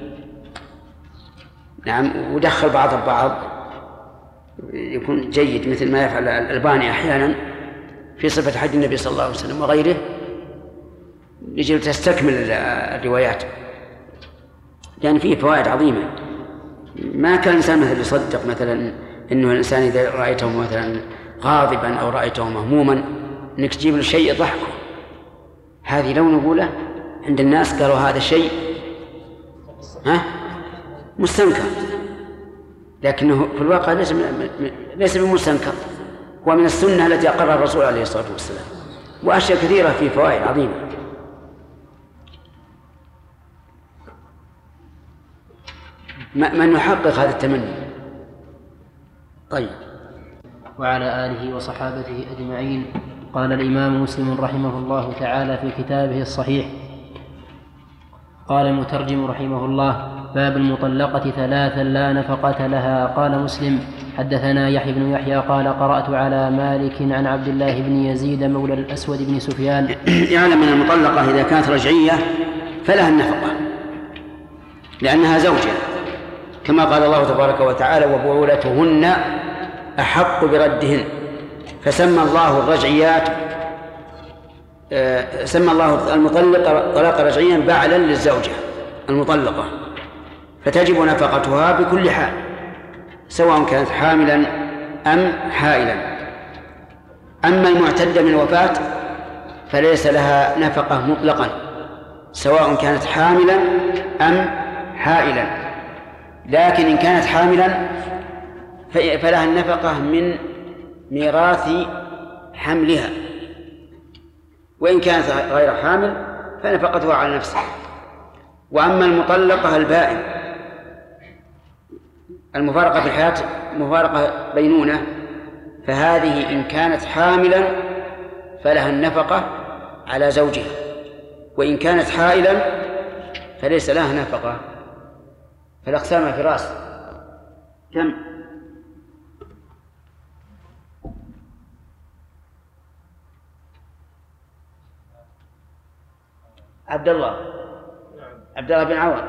نعم، ودخل بعض البعض يكون جيد، مثل ما يفعل الألباني أحيانا في صفة حج النبي صلى الله عليه وسلم وغيره، يجب تستكمل الروايات، لأن فيه فوائد عظيمة. ما كان الإنسان مثلا يصدق مثلا إنه الإنسان إذا رأيته مثلا غاضبا أو رأيته مهموما إنك تجيب له شيء يضحكه، هذه لو نقوله عند الناس قالوا هذا الشيء ها مستنكر، لكنه في الواقع ليس ليس بمستنكر، هو من السنة التي أقرها الرسول عليه الصلاة والسلام، وأشياء كثيرة في فوائد عظيمة. من يحقق هذا التمني. طيب. وعلى آله وصحابته أجمعين. قال الإمام مسلم رحمه الله تعالى في كتابه الصحيح، قال المترجم رحمه الله: باب المطلقة ثلاثا لا نفقة لها. قال مسلم: حدثنا يحيى بن يحيى قال قرأت على مالك عن عبد الله بن يزيد مولى الأسود بن سفيان. يعلم أن المطلقة إذا كانت رجعية فلها النفقة لأنها زوجة، كما قال الله تبارك وتعالى: وبعولتهن أحق بردهن. فسمى الله الرجعيات سمى الله المطلقة طلاق رجعيا بعلا للزوجة المطلقة، فتجب نفقتها بكل حال سواء كانت حاملا أم حائلا. أما المعتدة من الوفاة فليس لها نفقة مطلقا سواء كانت حاملا أم حائلا، لكن إن كانت حاملا فلها النفقة من ميراث حملها، وإن كانت غير حامل فنفقتها على نفسها. وأما المطلقة البائن المفارقة في الحياة مفارقة بينونة، فهذه إن كانت حاملا فلها النفقة على زوجها، وإن كانت حائلا فليس لها نفقة. فالأقسام في رأس كم؟ عبد الله عبد الله بن عوض.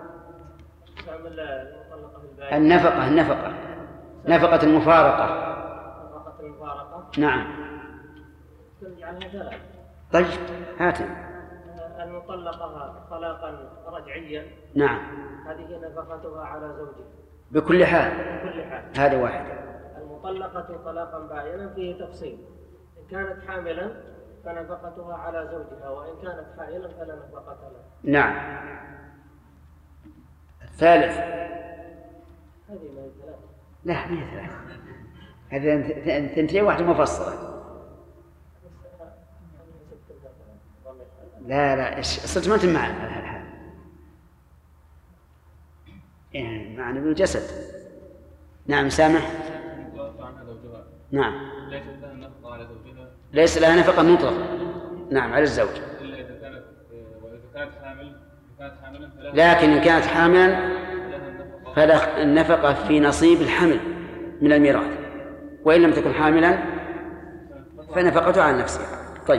النفقة النفقة نفقة المفارقة. نفقة المفارقة. نعم. يعني ثلاث. طيب هات. المطلقة طلاقا رجعيا. نعم. هذه نفقتها على زوجها. بكل حال. بكل حال. هذا واحد. المطلقة طلاقا بائنا فيه تفصيل، إن كانت حاملا فنفقتها على زوجها، وإن كانت حائلا فلا نفقة لها. نعم. الثالث. هذه ما هي ثلاث. لا ما هي ثلاث، هذه ثنتين واحدة مفصلة. لا لا صرت ما انت معنا على هالحال، يعني معنا بالجسد. نعم سامح. نعم. ليس لها نفقة مطلقة. نعم على الزوج. إلا إذا كانت وإذا كانت حامل كانت حاملا فلا. لكن إن كانت حاملا فلا النفقة في نصيب الحمل من الميراث، وإن لم تكن حاملا فنفقته على نفسها. طيب.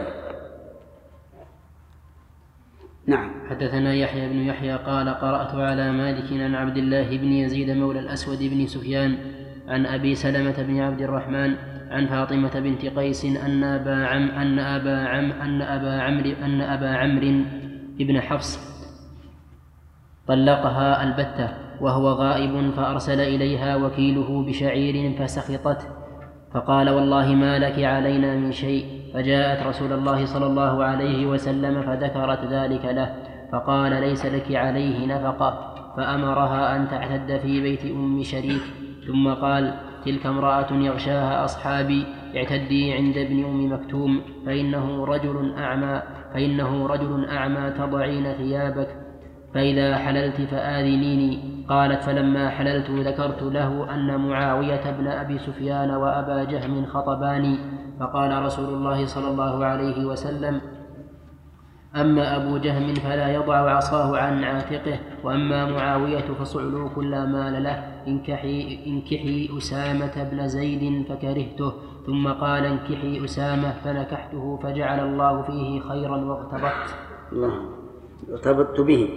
نعم. حدثنا يحيى بن يحيى قال قرأت على مالك عن عبد الله بن يزيد مولى الأسود بن سفيان عن أبي سلمة بن عبد الرحمن عن فاطمة بنت قيس أن أبا عم أن أبا عم أن أبا عمرو أن أبا عمرو بن حفص طلقها البتة وهو غائب، فأرسل إليها وكيله بشعير فسخطت، فقال والله ما لك علينا من شيء، فجاءت رسول الله صلى الله عليه وسلم فذكرت ذلك له، فقال ليس لك عليه نفقة، فأمرها أن تعتد في بيت أم شريك، ثم قال تلك امرأة يغشاها أصحابي، اعتدي عند ابن أم مكتوم فإنه رجل أعمى فإنه رجل أعمى تضعين ثيابك، فإذا حللت فآذنيني. قالت فلما حللت ذكرت له أن معاوية بن أبي سفيان وأبا جهم خطباني، فقال رسول الله صلى الله عليه وسلم أما أبو جهم فلا يضع عصاه عن عاتقه، وأما معاوية فصعلوك لا مال له، انكحي, انكحي أسامة بن زيد فكرهته، ثم قال انكحي أسامة فنكحته، فجعل الله فيه خيرا واغتبطت. الله ارتبطت به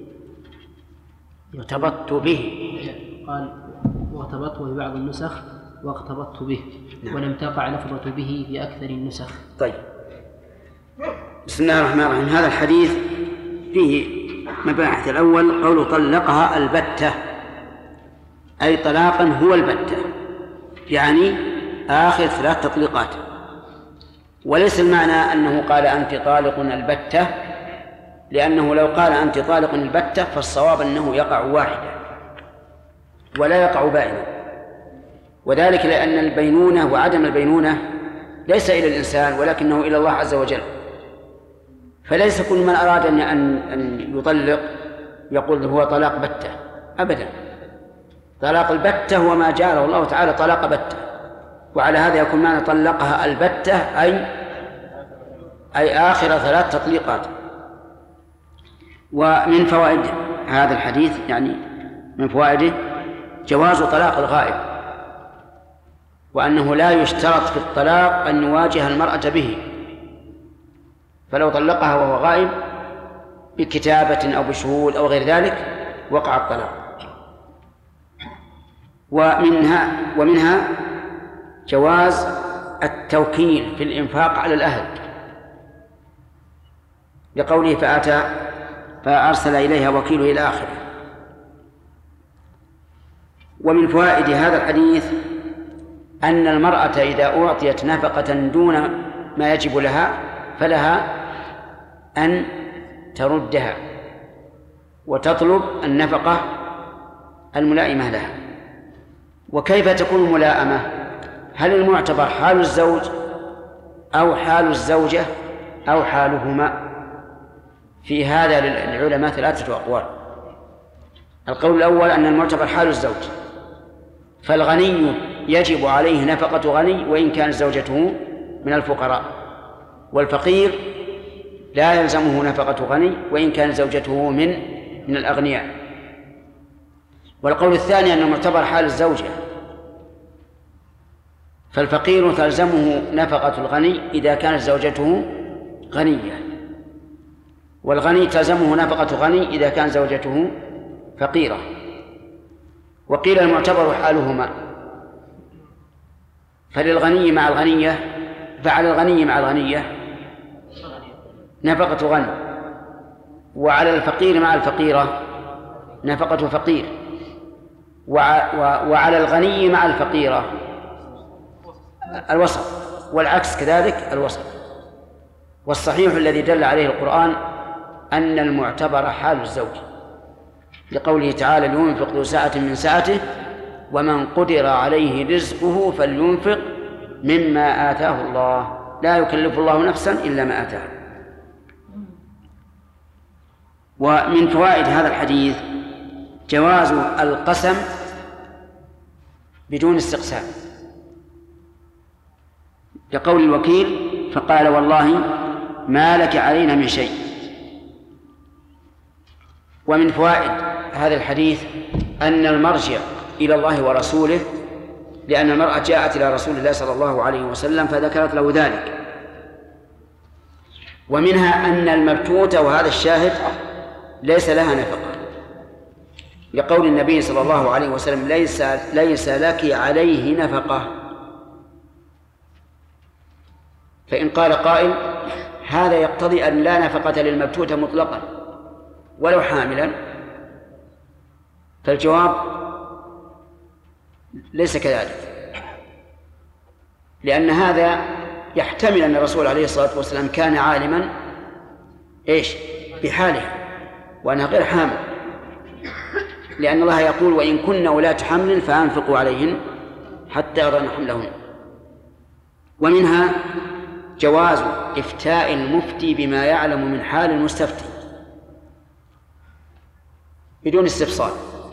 ارتبطت به قال واغتبطته في بعض النسخ واغتبطت به. نعم. ولم تقع لفظة به في أكثر النسخ. طيب، بسم الله الرحمن الرحيم. هذا الحديث فيه مباحث. الأول قول طلقها البتة، أي طلاقا هو البتة، يعني آخر ثلاث تطليقات، وليس المعنى أنه قال أنت طالق البتة، لأنه لو قال أنت طالق البتة فالصواب أنه يقع واحدا ولا يقع بائنا، وذلك لأن البينونة وعدم البينونة ليس إلى الإنسان ولكنه إلى الله عز وجل، فليس كل من أراد أن يطلق يقول هو طلاق بتة أبدا. طلاق البتة هو ما جعله الله تعالى طلاق بتة، وعلى هذا يكون معنى طلقها البتة أي أي آخر ثلاث تطليقات. ومن فوائد هذا الحديث، يعني من فوائده جواز طلاق الغائب، وأنه لا يشترط في الطلاق أن يواجه المرأة به، فلو طلقها وهو غائب بكتابة أو بشهود أو غير ذلك وقع الطلاق. ومنها ومنها جواز التوكيل في الإنفاق على الأهل، لقوله فأتى فأرسل إليها وكيله إلى آخره. ومن فوائد هذا الحديث أن المرأة إذا أعطيت نفقة دون ما يجب لها فلها أن تردها وتطلب النفقة الملائمة لها. وكيف تكون الملائمة؟ هل المعتبر حال الزوج أو حال الزوجة أو حالهما؟ في هذا للعلماء ثلاثة أقوال. القول الأول أن المعتبر حال الزوج، فالغني يجب عليه نفقة غني وإن كانت زوجته من الفقراء، والفقير لا يلزمه نفقة غني وإن كانت زوجته من من الأغنياء. والقول الثاني أن المعتبر حال الزوجة، فالفقير تلزمه نفقة الغني إذا كانت زوجته غنية، والغني تلزمه نفقة غني إذا كانت زوجته فقيرة. وقيل المعتبر حالهما، فللغني مع الغنية فعلى الغني مع الغنية نفقة غني، وعلى الفقير مع الفقيرة نفقة فقير، وعلى الغني مع الفقيرة الوسط، والعكس كذلك الوسط. والصحيح الذي دل عليه القرآن أن المعتبر حال الزوج، لقوله تعالى لينفق ذو سعة من سعته ومن قدر عليه رزقه فلينفق مما آتاه الله لا يكلف الله نفسا إلا ما آتاه. ومن فوائد هذا الحديث جواز القسم بدون استقسام، لقول الوكيل فقال والله ما لك علينا من شيء. ومن فوائد هذا الحديث أن المرجع إلى الله ورسوله، لأن المرأة جاءت إلى رسول الله صلى الله عليه وسلم فذكرت له ذلك. ومنها أن المبتوتة وهذا الشاهد ليس لها نفقة، لقول النبي صلى الله عليه وسلم ليس ليس لك عليه نفقة. فإن قال قائل هذا يقتضي أن لا نفقة للمبتوتة مطلقا ولو حاملا، فالجواب ليس كذلك، لأن هذا يحتمل أن الرسول عليه الصلاة والسلام كان عالما إيش بحاله وأنها غير حامل، لأن الله يقول وإن كن ولاة حمل فأنفقوا عليهن حتى يضعن حملهن. ومنها جواز إفتاء المفتي بما يعلم من حال المستفتي بدون استفصال،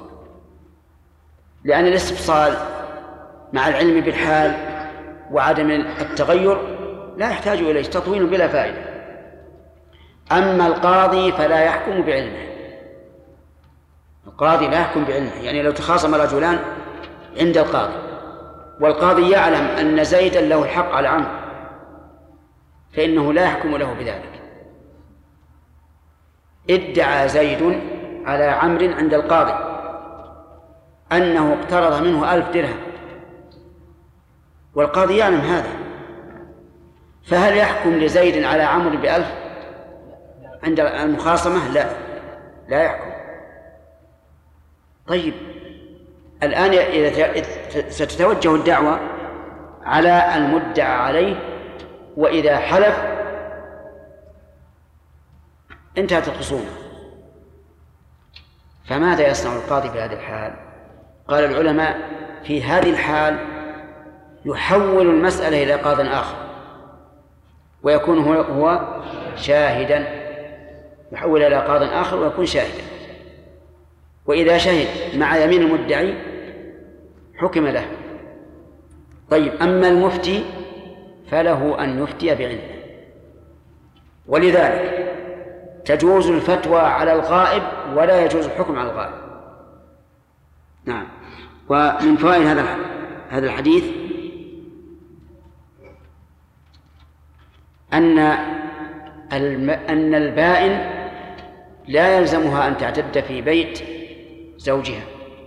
لأن الاستفصال مع العلم بالحال وعدم التغير لا يحتاج إليه، تطويل بلا فائدة. أما القاضي فلا يحكم بعلمه، القاضي لا يحكم بعلمه، يعني لو تخاصم رجلان عند القاضي والقاضي يعلم أن زيدا له الحق على عمرو فإنه لا يحكم له بذلك. ادعى زيد على عمرو عند القاضي أنه اقترض منه ألف درهم والقاضي يعلم هذا، فهل يحكم لزيد على عمرو بألف عند المخاصمة؟ لا لا يحكم. طيب الآن إذا ستتوجه الدعوة على المدعى عليه وإذا حلف انتهت الخصومة، فماذا يصنع القاضي في هذه الحال؟ قال العلماء في هذه الحال يحول المسألة إلى قاض آخر ويكون هو شاهدا، يحول إلى قاض آخر ويكون شاهدا، وإذا شهد مع يمين المدعي حكم له. طيب أما المفتي فله أن يفتي بعلمه، ولذلك تجوز الفتوى على الغائب ولا يجوز الحكم على الغائب. نعم. ومن فوائد هذا هذا الحديث أن أن البائن لا يلزمها أن تعتد في بيت زوجها،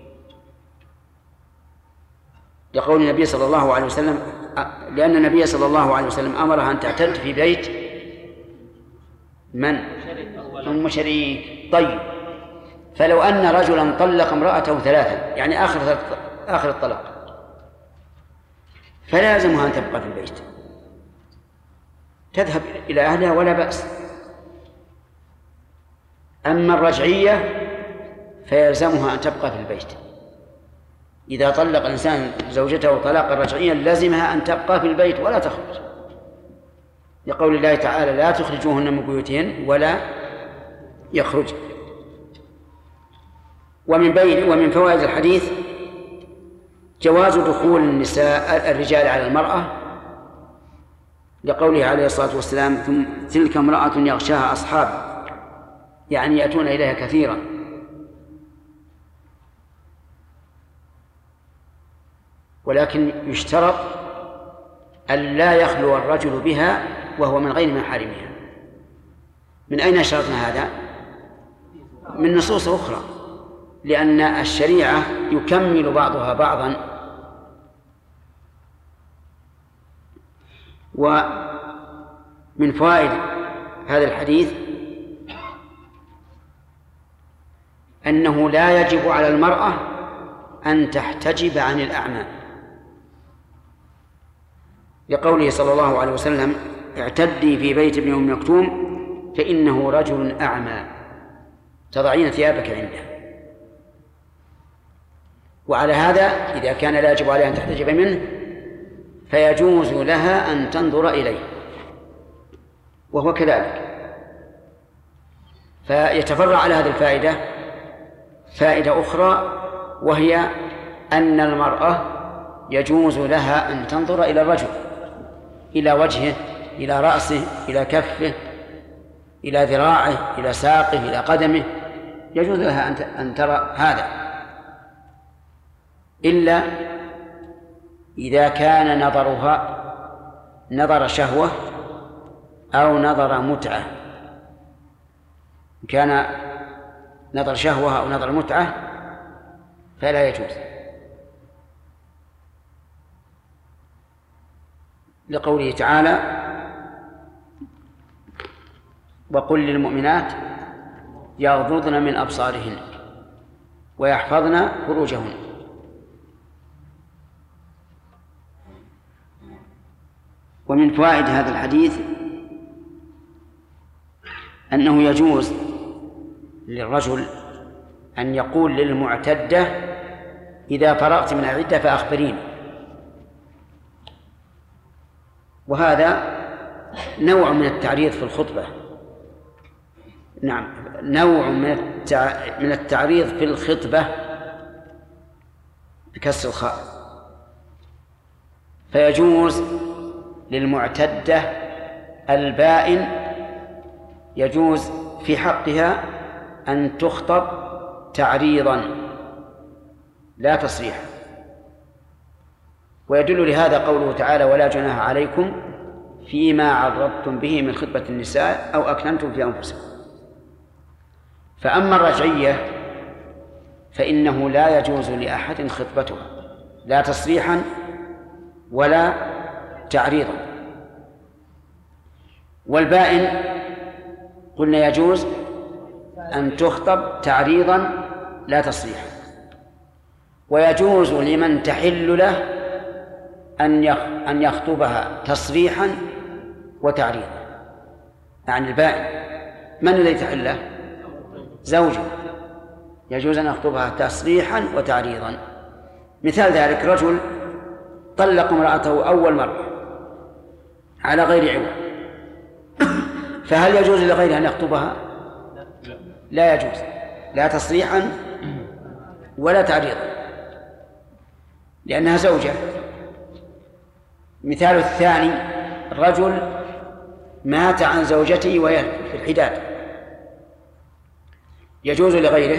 لقول النبي صلى الله عليه وسلم، لأن النبي صلى الله عليه وسلم أمرها أن تعتد في بيت من؟ أم شريك. طيب فلو أن رجلا طلق امرأته ثلاثا، يعني آخر آخر الطلاق، فلا يلزمها أن تبقى في البيت، تذهب إلى أهلها ولا بأس. أما الرجعية فيلزمها أن تبقى في البيت، إذا طلق الإنسان زوجته طلاقا رجعيا لزمها أن تبقى في البيت ولا تخرج، لقول الله تعالى لا تخرجوهن من بيوتهن ولا يخرج. ومن بين ومن فوائد الحديث جواز دخول النساء الرجال على المرأة، لقوله عليه الصلاة والسلام ثم تلك امرأة يغشاها أصحاب، يعني يأتون إليها كثيرا. ولكن يشترط أن لا يخلو الرجل بها وهو من غير محارمها. من أين شرطنا هذا؟ من نصوص أخرى، لأن الشريعة يكمل بعضها بعضا. ومن فوائد هذا الحديث أنه لا يجب على المرأة أن تحتجب عن الأعمى، لقوله صلى الله عليه وسلم اعتدي في بيت ابن أم مكتوم فإنه رجل أعمى تضعين ثيابك عنده. وعلى هذا إذا كان لا يجب عليها أن تحتجب منه فيجوز لها أن تنظر إليه، وهو كذلك. فيتفرع على هذه الفائدة فائدة أخرى، وهي أن المرأة يجوز لها أن تنظر إلى الرجل، إلى وجهه، إلى رأسه، إلى كفه، إلى ذراعه، إلى ساقه، إلى قدمه، يجوز لها أن ترى هذا، إلا إذا كان نظرها نظر شهوة أو نظر متعة. كان نظر شهوة أو نظر متعة فلا يجوز، لقوله تعالى: وقل للمؤمنات يغضضن من أبصارهن ويحفظن فروجهن. ومن فوائد هذا الحديث أنه يجوز للرجل أن يقول للمعتدة: إذا فرغت من العدة فأخبريني. وهذا نوع من التعريض في الخطبة، نعم، نوع من من التعريض في الخطبة بكسر الخاء. فيجوز للمعتدة البائن، يجوز في حقها أن تخطب تعريضا لا تصريحا. ويدل لهذا قوله تعالى: ولا جناح عليكم فيما عرضتم به من خطبة النساء أو أكننتم في أنفسكم. فأما الرجعية فإنه لا يجوز لأحد خطبتها لا تصريحا ولا تعريضا. والبائن قلنا يجوز أن تخطب تعريضا لا تصريحا. ويجوز لمن تحل له أن يخطبها تصريحا وتعريضا. يعني البائن من الذي تحل له؟ زوجه، يجوز أن يخطبها تصريحا وتعريضا. مثال ذلك: رجل طلق امرأته أول مرة على غير عوض، فهل يجوز لغيره أن يخطبها؟ لا يجوز، لا تصريحا ولا تعريضا، لأنها زوجة. مثال الثاني: الرجل مات عن زوجته وهي في الحداد، يجوز لغيره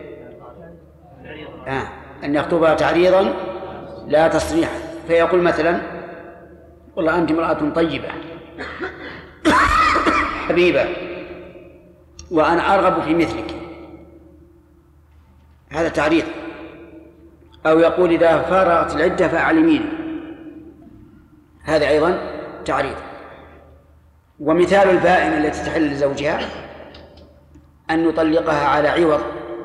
آه أن يخطبها تعريضا لا تصريحا. فيقول مثلا: والله أنت امرأة طيبة حبيبة وأنا أرغب في مثلك، هذا تعريض. أو يقول: إذا فرغت العدة فأعلميني، هذا أيضا تعريض. ومثال البائن التي تحل لزوجها أن يطلقها على عوض.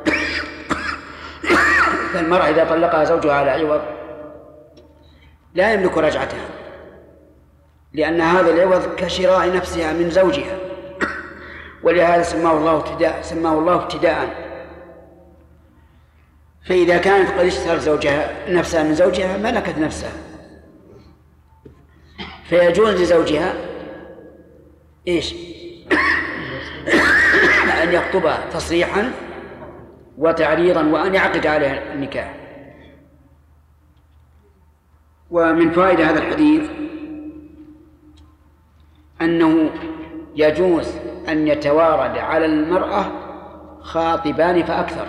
فالمرأة إذا طلقها زوجها على عوض لا يملك رجعتها، لأن هذا العوض كشراء نفسها من زوجها، ولهذا سماه الله ابتداء سماه الله ابتداء. فإذا كانت قد اشترت زوجها نفسها من زوجها ملكت نفسها، فيجوز لزوجها إيش؟ أن يخطبها تصريحا وتعريضا وأن يعقد عليها النكاح. ومن فوائد هذا الحديث أنه يجوز أن يتوارد على المرأة خاطبان فأكثر،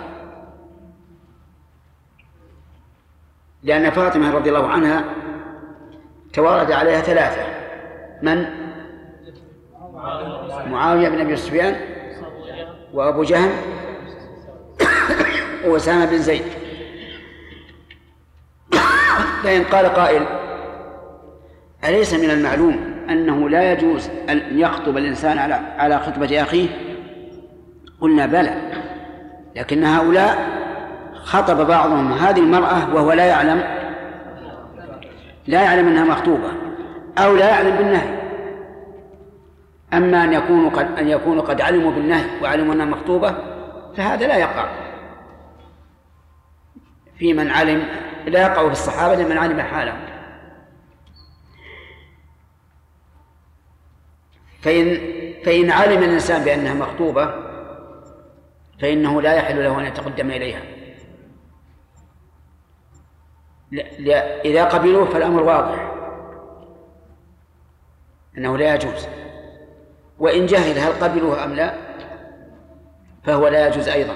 لأن فاطمة رضي الله عنها توارد عليها ثلاثة: من؟ معاوية بن أبي سفيان، وأبو جهل، وأسامة بن زيد. فإن قال قائل: أليس من المعلوم أنه لا يجوز أن يخطب الإنسان على على خطبة أخيه؟ قلنا: بلى، لكن هؤلاء خطب بعضهم هذه المرأة وهو لا يعلم لا يعلم أنها مخطوبة أو لا يعلم بالنهي. أما أن يكونوا قد أن يكونوا قد علموا بالنهي وعلموا أنها مخطوبة فهذا لا يقع في من علم، لا يقع في الصحابة لمن علم حالهم. فإن فإن علم الإنسان بأنها مخطوبة فإنه لا يحل له أن يتقدم إليها. إذا قبلوه فالأمر واضح أنه لا يجوز، وإن جهل هل قبلوه أم لا فهو لا يجوز أيضا،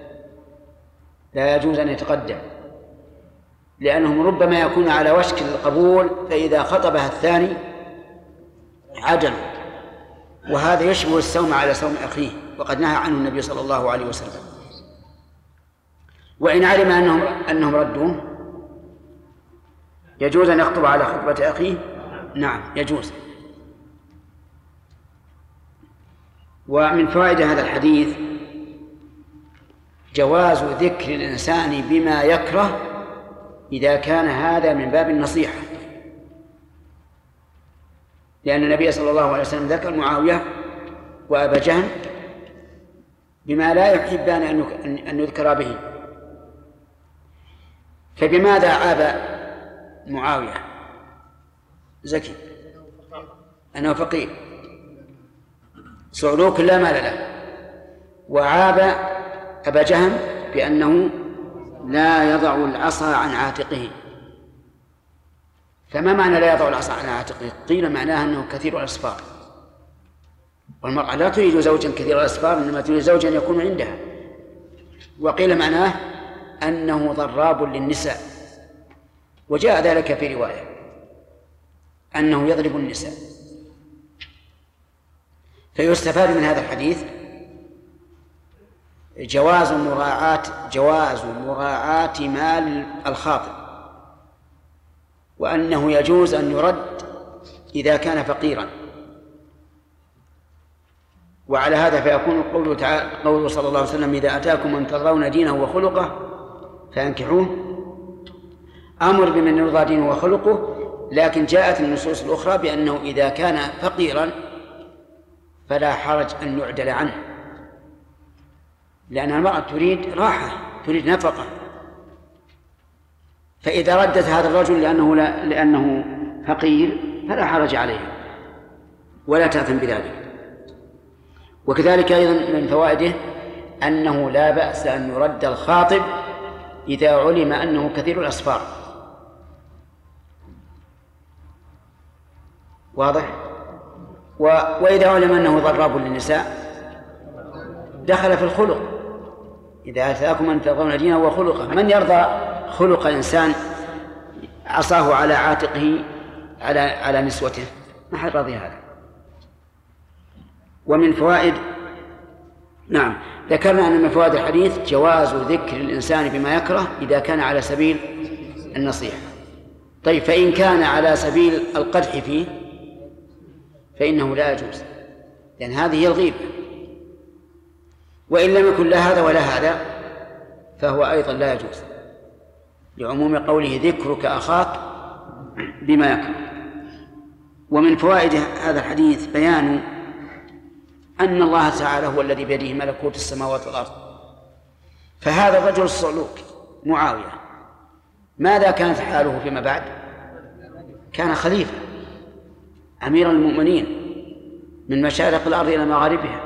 لا يجوز أن يتقدم، لأنهم ربما يكون على وشك القبول فإذا خطبها الثاني عجل، وهذا يشبه السوم على سوم أخيه، وقد نهى عنه النبي صلى الله عليه وسلم. وإن علم أنهم أنهم ردوه يجوز أن يخطب على خطبة أخيه؟ نعم يجوز. ومن فوائد هذا الحديث جواز ذكر الإنسان بما يكره إذا كان هذا من باب النصيحة، لأن النبي صلى الله عليه وسلم ذكر معاوية وأبا جهل بما لا يحبان أن يذكر به. فبماذا عاب معاوية زكي؟ أنه فقير صعلوك لا مال له. وعاب أبا جهل بأنه لا يضع العصا عن عاتقه. فما معنى لا يضع العصا عن عاتقه؟ قيل معناه أنه كثير الأسفار، والمرأة لا تريد زوجا كثير الأسفار، إنما تريد زوجا يكون عندها. وقيل معناه أنه ضراب للنساء، وجاء ذلك في رواية أنه يضرب النساء. فيستفاد من هذا الحديث جواز مراعاة جواز مراعاة مال الخاطب، وأنه يجوز أن يرد إذا كان فقيرا. وعلى هذا فيكون قوله تعالى قوله صلى الله عليه وسلم إذا أتاكم من ترضون دينه وخلقه فانكحوه، أمر بمن يرضى دينه وخلقه. لكن جاءت النصوص الأخرى بأنه إذا كان فقيرا فلا حرج أن يعدل عنه، لأن المرأة تريد راحة، تريد نفقة. فإذا ردت هذا الرجل لأنه, لا لأنه فقير فلا حرج عليه ولا تأثم بذلك. وكذلك أيضا من فوائده أنه لا بأس أن يرد الخاطب إذا علم أنه كثير الأسفار. واضح؟ و... وإذا علم أنه ضراب للنساء دخل في الخلق. إذا أتاكم من ترضون دينه وخلقه، من يرضى خلق إنسان عصاه على عاتقه على على نسوته؟ ما حد راضي هذا. ومن فوائد نعم ذكرنا أن من فوائد الحديث جواز ذكر الإنسان بما يكره إذا كان على سبيل النصيحة. طيب فإن كان على سبيل القدح فيه فإنه لا يجوز، لأن هذه هي الغيبة. وإن لم يكن لا هذا ولا هذا فهو أيضا لا يجوز، لعموم قوله ذكرك أخاك بما يكره. ومن فوائد هذا الحديث بيان أن الله تعالى هو الذي بيده ملكوت السماوات والأرض. فهذا الرجل الصعلوك معاوية ماذا كانت حاله فيما بعد؟ كان خليفة أمير المؤمنين من مشارق الأرض إلى مغاربها،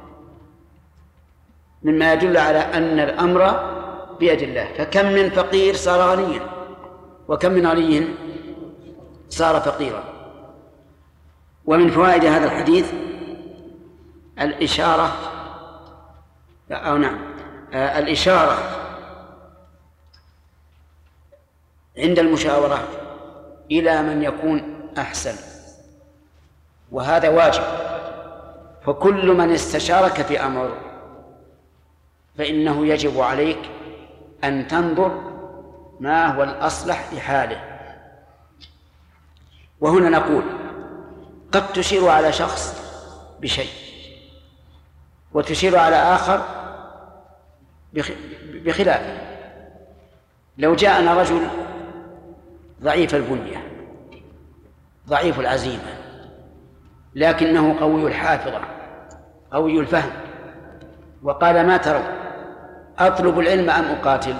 مما يدل على أن الأمر بيد الله. فكم من فقير صار غنيا، وكم من غني صار فقيرا. ومن فوائد هذا الحديث الإشارة أو نعم آه الإشارة عند المشاورة إلى من يكون أحسن، وهذا واجب. فكل من استشارك في أمر فإنه يجب عليك أن تنظر ما هو الأصلح لحاله. وهنا نقول قد تشير على شخص بشيء وتشير على آخر بخلافه. لو جاءنا رجل ضعيف البنية ضعيف العزيمة لكنه قوي الحافظة قوي الفهم، وقال ما ترون أطلب العلم أم أقاتل؟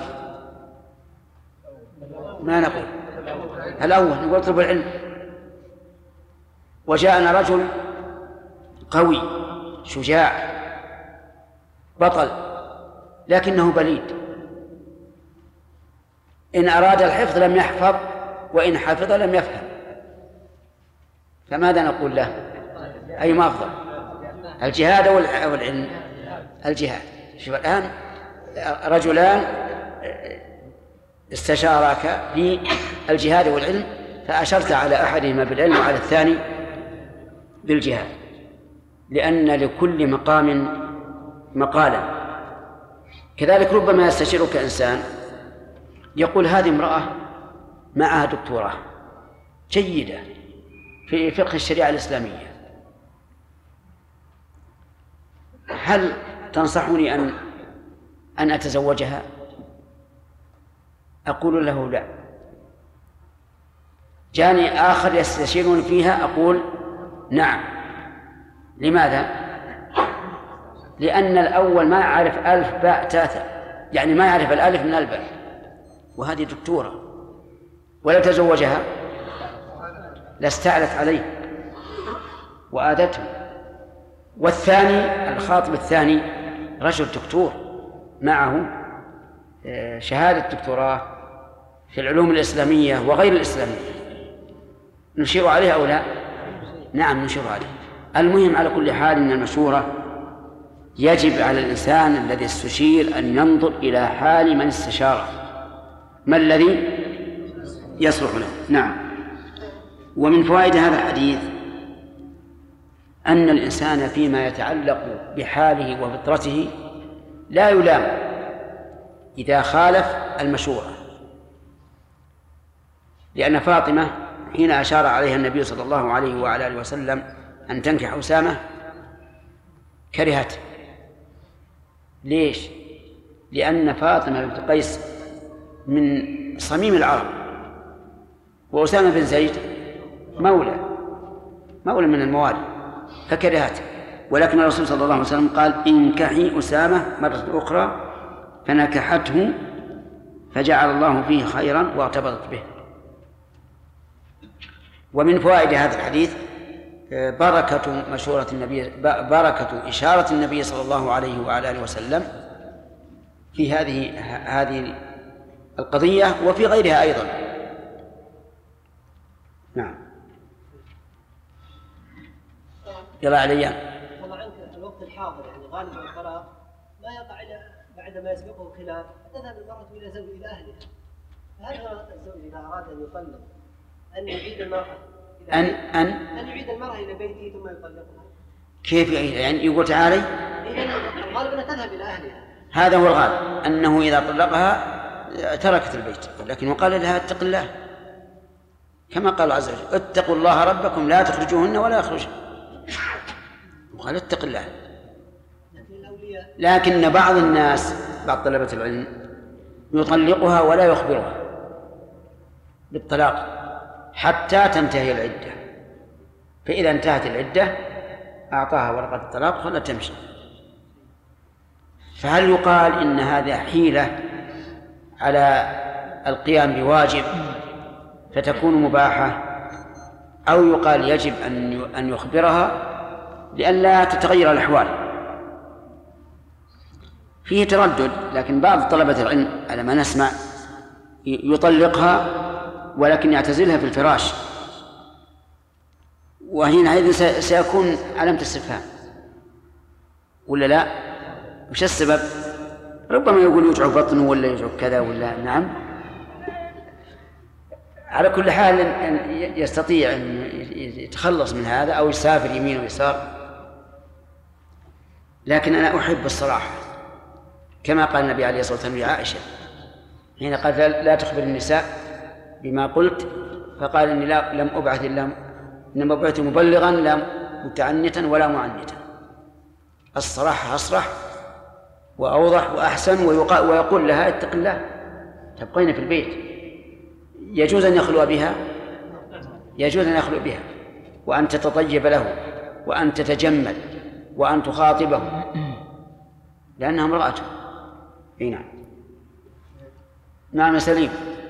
ما نقول الأول، نقول أطلب العلم. وجاءنا رجل قوي شجاع بطل لكنه بليد، إن أراد الحفظ لم يحفظ وإن حفظ لم يفهم، فماذا نقول له؟ أيما أفضل، الجهاد والعلم؟ الجهاد. شوف الآن رجلان استشارك في الجهاد والعلم فأشرت على أحدهما بالعلم وعلى الثاني بالجهاد، لأن لكل مقام مقالا. كذلك ربما يستشيرك إنسان يقول هذه امرأة معها دكتوراه جيدة في فقه الشريعة الإسلامية، هل تنصحني أن أن أتزوجها؟ أقول له لا. جاني آخر يستشيرني فيها أقول نعم. لماذا؟ لأن الأول ما يعرف ألف باء تاتا، يعني ما يعرف الألف من الباء، وهذه دكتورة ولو تزوجها لاستعلت عليه وآذته. والثاني الخاطب الثاني رجل دكتور معه شهادة دكتوراه في العلوم الإسلامية وغير الإسلامية، نشير عليه أو لا؟ نعم نشير عليه. المهم على كل حال أن المشورة يجب على الإنسان الذي استشير أن ينظر إلى حال من استشاره، ما الذي يصلح له. نعم. ومن فوائد هذا الحديث أن الإنسان فيما يتعلق بحاله وفطرته لا يلام إذا خالف المشورة، لأن فاطمة حين أشار عليها النبي صلى الله عليه وعلى آله وسلم أن تنكح أسامة كرهته. ليش؟ لأن فاطمة بنت قيس من صميم العرب، وأسامة بن زيد مولى مولى من الموالي فكرهته. ولكن الرسول صلى الله عليه وسلم قال انكحي أسامة مرة أخرى، فنكحته فجعل الله فيه خيرا وارتبطت به. ومن فوائد هذا الحديث بركة مشورة النبي، بركة إشارة النبي صلى الله عليه وعلى آله وسلم في هذه هذه القضية وفي غيرها أيضا. نعم. يلا عليا. طبعا عنك الوقت الحاضر يعني غالبا الفراغ ما يقع إلا بعد ما يسبقه الخلاف تذهب المرأة إلى زوج إلى أهلها. فهذا الزوج إذا أراد أن يطلق أن يعيد المرأة أن أن أن يعيد المرأة إلى بيته ثم يطلقها. كيف يعيد؟ يعني يقول تعالي؟ الغالب أنها تذهب إلى أهلها. هذا هو الغالب، أنه إذا طلقها تركت البيت، لكن وقال لها اتق الله كما قال الله عز وجل اتقوا الله ربكم لا تخرجوهن ولا يخرجن، وقال اتق الله. لكن بعض الناس بعض طلبة العلم يطلقها ولا يخبرها بالطلاق حتى تنتهي العدة، فإذا انتهت العدة أعطاها ورقة الطلاق خلت تمشي. فهل يقال إن هذا حيلة على القيام بواجب فتكون مباحة، أو يقال يجب أن يخبرها لئلا تتغير الأحوال؟ فيه تردد، لكن بعض طلبة العلم على ما نسمع يطلقها ولكن يعتزلها في الفراش، وحينئذ سيكون علامة استفهام ولا لا؟ وش السبب؟ ربما يقول يوجع بطنه ولا يوجع كذا ولا نعم. على كل حال يستطيع أن يتخلص من هذا أو يسافر يمين ويسار، لكن أنا أحب الصراحة كما قال النبي عليه الصلاة والسلام لعائشة حين قال لا تخبر النساء بما قلت، فقال إني لا لم أبعث إلا إنما بعثت مبلغا لا متعنتا ولا معنتا. الصراحة أصرح وأوضح وأحسن، ويقول لها اتق الله تبقين في البيت. يجوز أن يخلو بها يجوز أن يخلو بها وأن تتطيب له وأن تتجمل وأن تخاطبه لأنها امرأته. نعم. نعم سليم.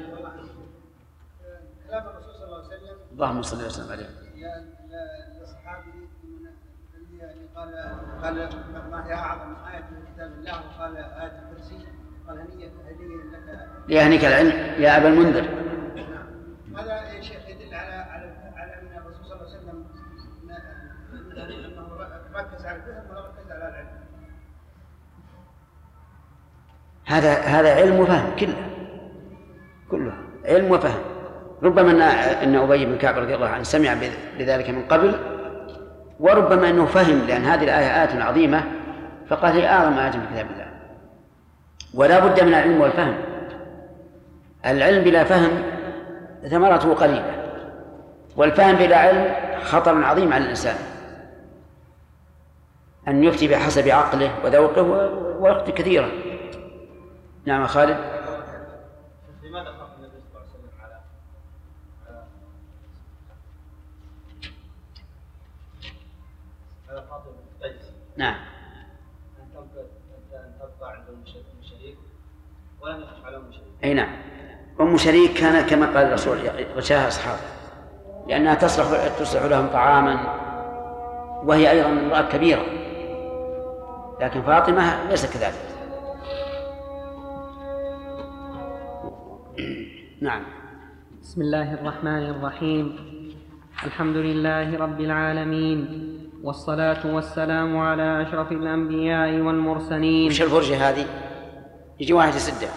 كلام الرسول صلى الله عليه وسلم اللهم صل وسلم عليه الصحابي يعني قال قال ما هي أعظم آية من كتاب الله، وقال آية الكرسي، قال هنيئا هدية لك ليهنيك العلم يا أبا المنذر. هذا يا شيخ يدل على على على أن الرسول صلى الله عليه وسلم أنه ركز على الفهم ولا ركز على العلم. هذا هذا علم وفهم، كله كله علم وفهم. ربما أن أن أبي بن كعب رضي الله عنه سمع بذلك من قبل، وربما أنه فهم، لأن هذه الآية آية عظيمة فقال هي أعظم آية من كتاب الله. ولا بد من العلم والفهم. العلم بلا فهم ثمرته قليلة، والفهم بلا علم خطر عظيم على الإنسان، أن يفتي بحسب عقله وذوقه ويخطئ كثيرا. نعم خالد. لماذا خاف النبي صلى الله عليه وسلم على على فاطمة بنت قيس؟ نعم. أن تبقى أن تبقى عند أم شريك ولم يخف على أم شريك. أي نعم. أم شريك كان كما قال الرسول غشاها أصحابه لأنها تصلح تصلح لهم طعاما، وهي أيضا امرأة كبيرة، لكن فاطمة ليس كذلك. نعم. بسم الله الرحمن الرحيم. الحمد لله رب العالمين، والصلاة والسلام على أشرف الأنبياء والمرسلين. وش الفرجة هذه؟ يجي واحد يسدها.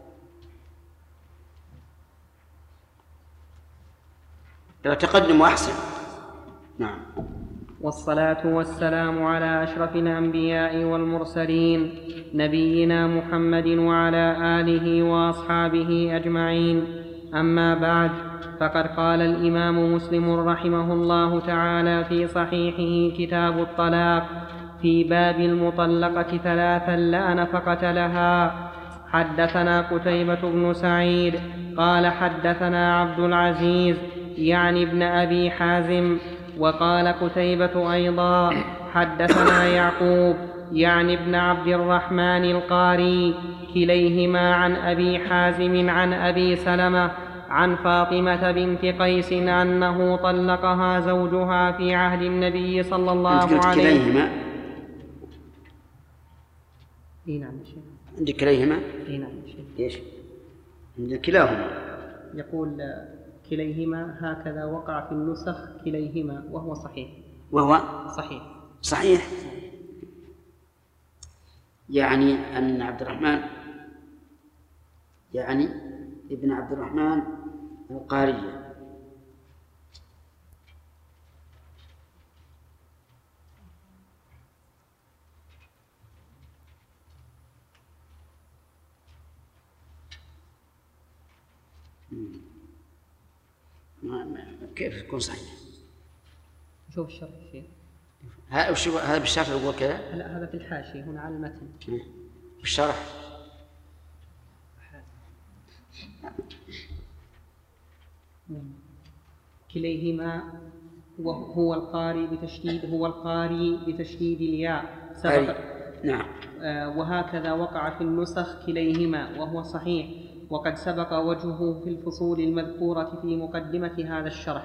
لو تقدم أحسن. نعم. والصلاة والسلام على أشرف الأنبياء والمرسلين نبينا محمد وعلى آله وأصحابه أجمعين. أما بعد، فقد قال الإمام مسلم رحمه الله تعالى في صحيحه كتاب الطلاق في باب المطلقة ثلاثا لا نفقة لها: حدثنا قتيبة بن سعيد قال حدثنا عبد العزيز يعني ابن أبي حازم، وقال قتيبة أيضا حدثنا يعقوب يعني ابن عبد الرحمن القاري، كليهما عن أبي حازم عن أبي سلمة عن فاطمة بنت قيس أنه طلقها زوجها في عهد النبي صلى الله عليه وسلم. كليهما؟ إيه نعم شيخ. عندك كليهما؟ إيه نعم شيخ. إيش؟ عندك كلاهما. يقول كليهما هكذا وقع في النسخ كليهما، وهو صحيح. وهو صحيح. صحيح. يعني أن عبد الرحمن يعني ابن عبد الرحمن القارية. كيف تكون صحيح؟ شوف الشرح شيء. هذا وش هذا بالشرح يقول كذا؟ لا، هذا في الحاشية هنا على المتن. بالشرح. كليهما وهو القاري بتشديد هو القاري بتشديد الياء سبق. نعم. آه وهكذا وقع في النسخ كليهما، وهو صحيح، وقد سبق وجهه في الفصول المذكورة في مقدمة هذا الشرح.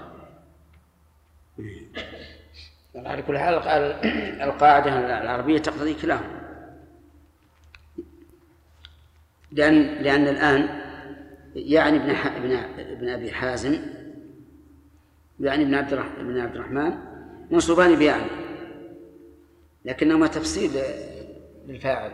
على كل حال القاعدة العربية تقتضي كلاهما، لأن لأن الآن يعني ابن ابن ابن أبي حازم يعني ابن عبد الرحمن ابن عبد الرحمن منصوبان بيعني، لكنهما تفسير للفاعل.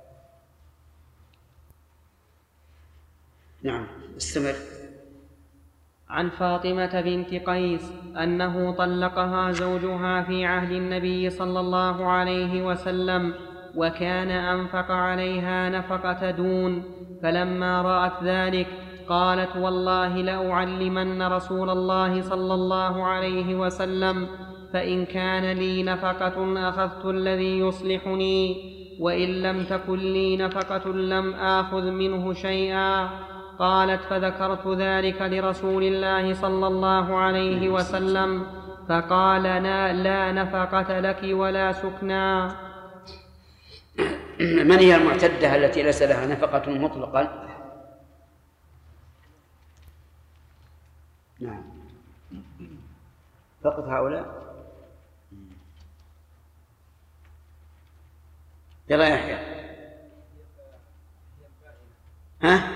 نعم استمر. عن فاطمة بنت قيس أنه طلقها زوجها في عهد النبي صلى الله عليه وسلم، وكان أنفق عليها نفقة دون، فلما رأت ذلك قالت: والله لأعلمن رسول الله صلى الله عليه وسلم، فإن كان لي نفقة أخذت الذي يصلحني، وإن لم تكن لي نفقة لم آخذ منه شيئا. قالت: فذكرت ذلك لرسول الله صلى الله عليه وسلم، فقال: لا نفقة لك ولا سكنى. من هي المعتدة التي ليس لها نفقة مطلقا؟ نعم فقط هؤلاء. يلا يحيى. ها؟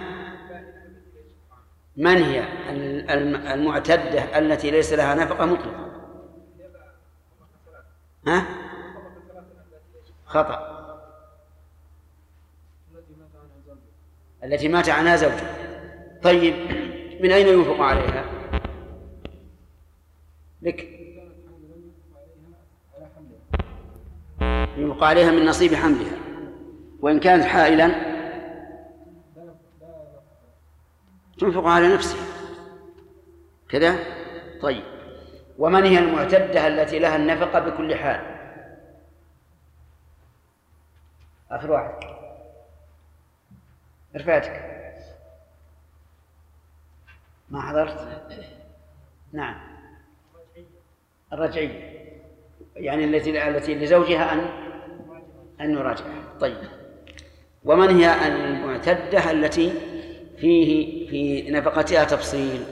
من هي المعتدة التي ليس لها نفقة مطلقة؟ ها؟ خطأ. التي مات عنها زوجها. طيب من أين ينفق عليها؟ لك ينفق عليها من نصيب حملها، وإن كانت حائلا تنفق على نفسها كذا. طيب، ومن هي المعتدة التي لها النفقة بكل حال؟ آخر واحد، رفعتك ما حضرت. نعم، الرجعية، يعني التي التي لزوجها أن أن يراجعها. طيب، ومن هي المعتدة التي فيه في نفقتها تفصيل؟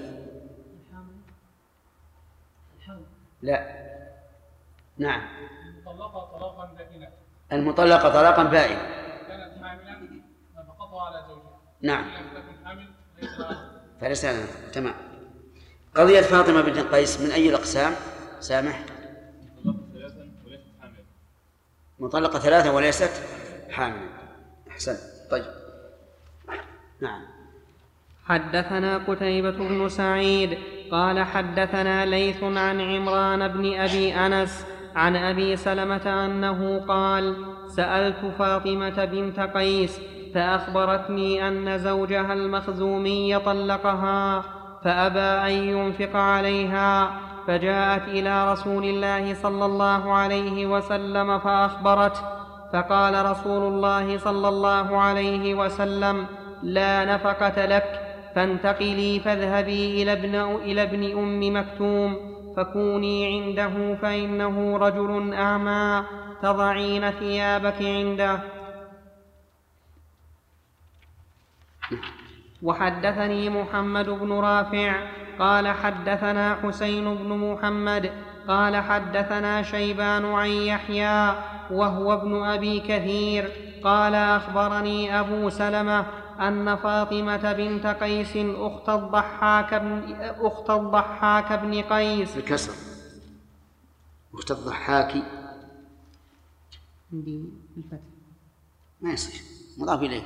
لا. نعم، المطلقة طلاقا بائنا. المطلقة طلاقا بائنا كانت حاملا نفقتها على زوجها. نعم، لم تكن حامل ليس لها. فليس لها. تمام. قضية فاطمة بنت قيس من أي الأقسام؟ سامح. مطلقة ثلاثة وليست حاملا. أحسن. طيب، نعم. حدثنا قتيبة بن سعيد قال حدثنا ليث عن عمران بن أبي أنس عن أبي سلمة أنه قال: سألت فاطمة بنت قيس فأخبرتني أن زوجها المخزومي طلقها فأبى أن ينفق عليها، فجاءت إلى رسول الله صلى الله عليه وسلم فأخبرته، فقال رسول الله صلى الله عليه وسلم: لا نفقة لك، فانتقلي فاذهبي إلى ابن, إلى ابن أم مكتوم فكوني عنده فإنه رجل أعمى تضعين ثيابك عنده. وحدثني محمد بن رافع قال حدثنا حسين بن محمد قال حدثنا شيبان عن يحيى وهو ابن أبي كثير قال أخبرني أبو سلمة أن فاطمة بنت قيس أخت الضحاك بن, أخت الضحاك بن قيس بالكسر، أخت الضحاك بالفتح ما يصير، مضاف إليه.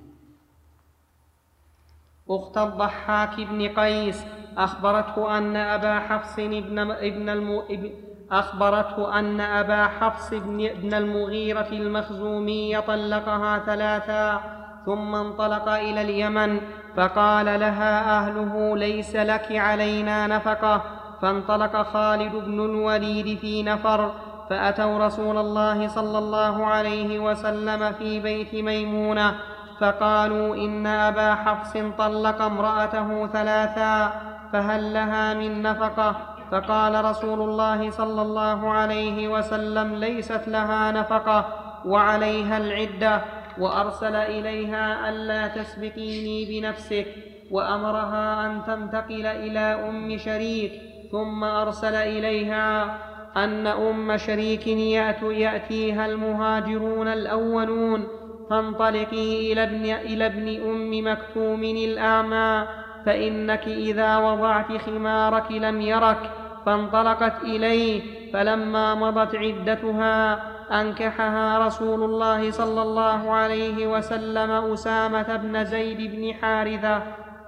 أخت الضحاك بن قيس أخبرته أن أبا حفص ابن ابن الم... أخبرته أن أبا حفص بن المغيرة المخزومي طلقها ثلاثا ثم انطلق إلى اليمن، فقال لها أهله: ليس لك علينا نفقة. فانطلق خالد بن الوليد في نفر فأتوا رسول الله صلى الله عليه وسلم في بيت ميمونة فقالوا: إن أبا حفص طلق امرأته ثلاثا فهل لها من نفقة؟ فقال رسول الله صلى الله عليه وسلم: ليست لها نفقة وعليها العدة. وأرسل إليها ألا تسبقيني بنفسك، وأمرها أن تنتقل إلى أم شريك. ثم أرسل إليها أن أم شريك يأتيها المهاجرون الأولون فانطلقي إلى ابن, إلى ابن أم مكتوم الأعمى فإنك إذا وضعت خمارك لم يرك. فانطلقت إليه، فلما مضت عدتها أنكحها رسول الله صلى الله عليه وسلم أسامة بن زيد بن حارثة.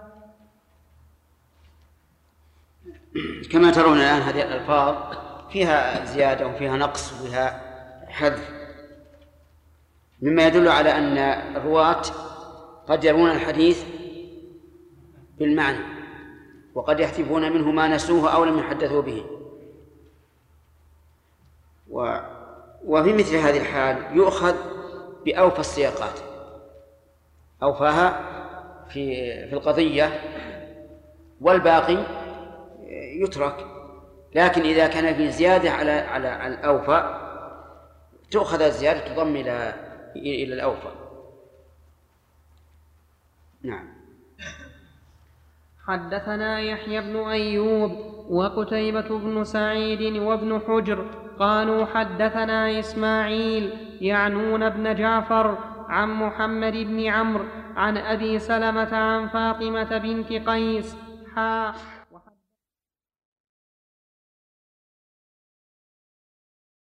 كما ترون الآن هذه الألفاظ فيها زيادة وفيها نقص وفيها حذف، مما يدل على أن الرواة قد يرون الحديث بالمعنى وقد يحذفون منه ما نسوه أو لم يحدثوا به. و... وفي مثل هذه الحال يؤخذ بأوفى السياقات، أوفاها في في القضية، والباقي يترك. لكن إذا كان في زيادة على على الأوفى تؤخذ الزيادة تضم إلى إلى الأوفى. نعم. حدثنا يحيى بن أيوب وقتيبة بن سعيد وابن حجر قالوا حدثنا إسماعيل يعنون ابن جعفر عن محمد بن عمرو عن أبي سلمة عن فاطمة بنت قيس حا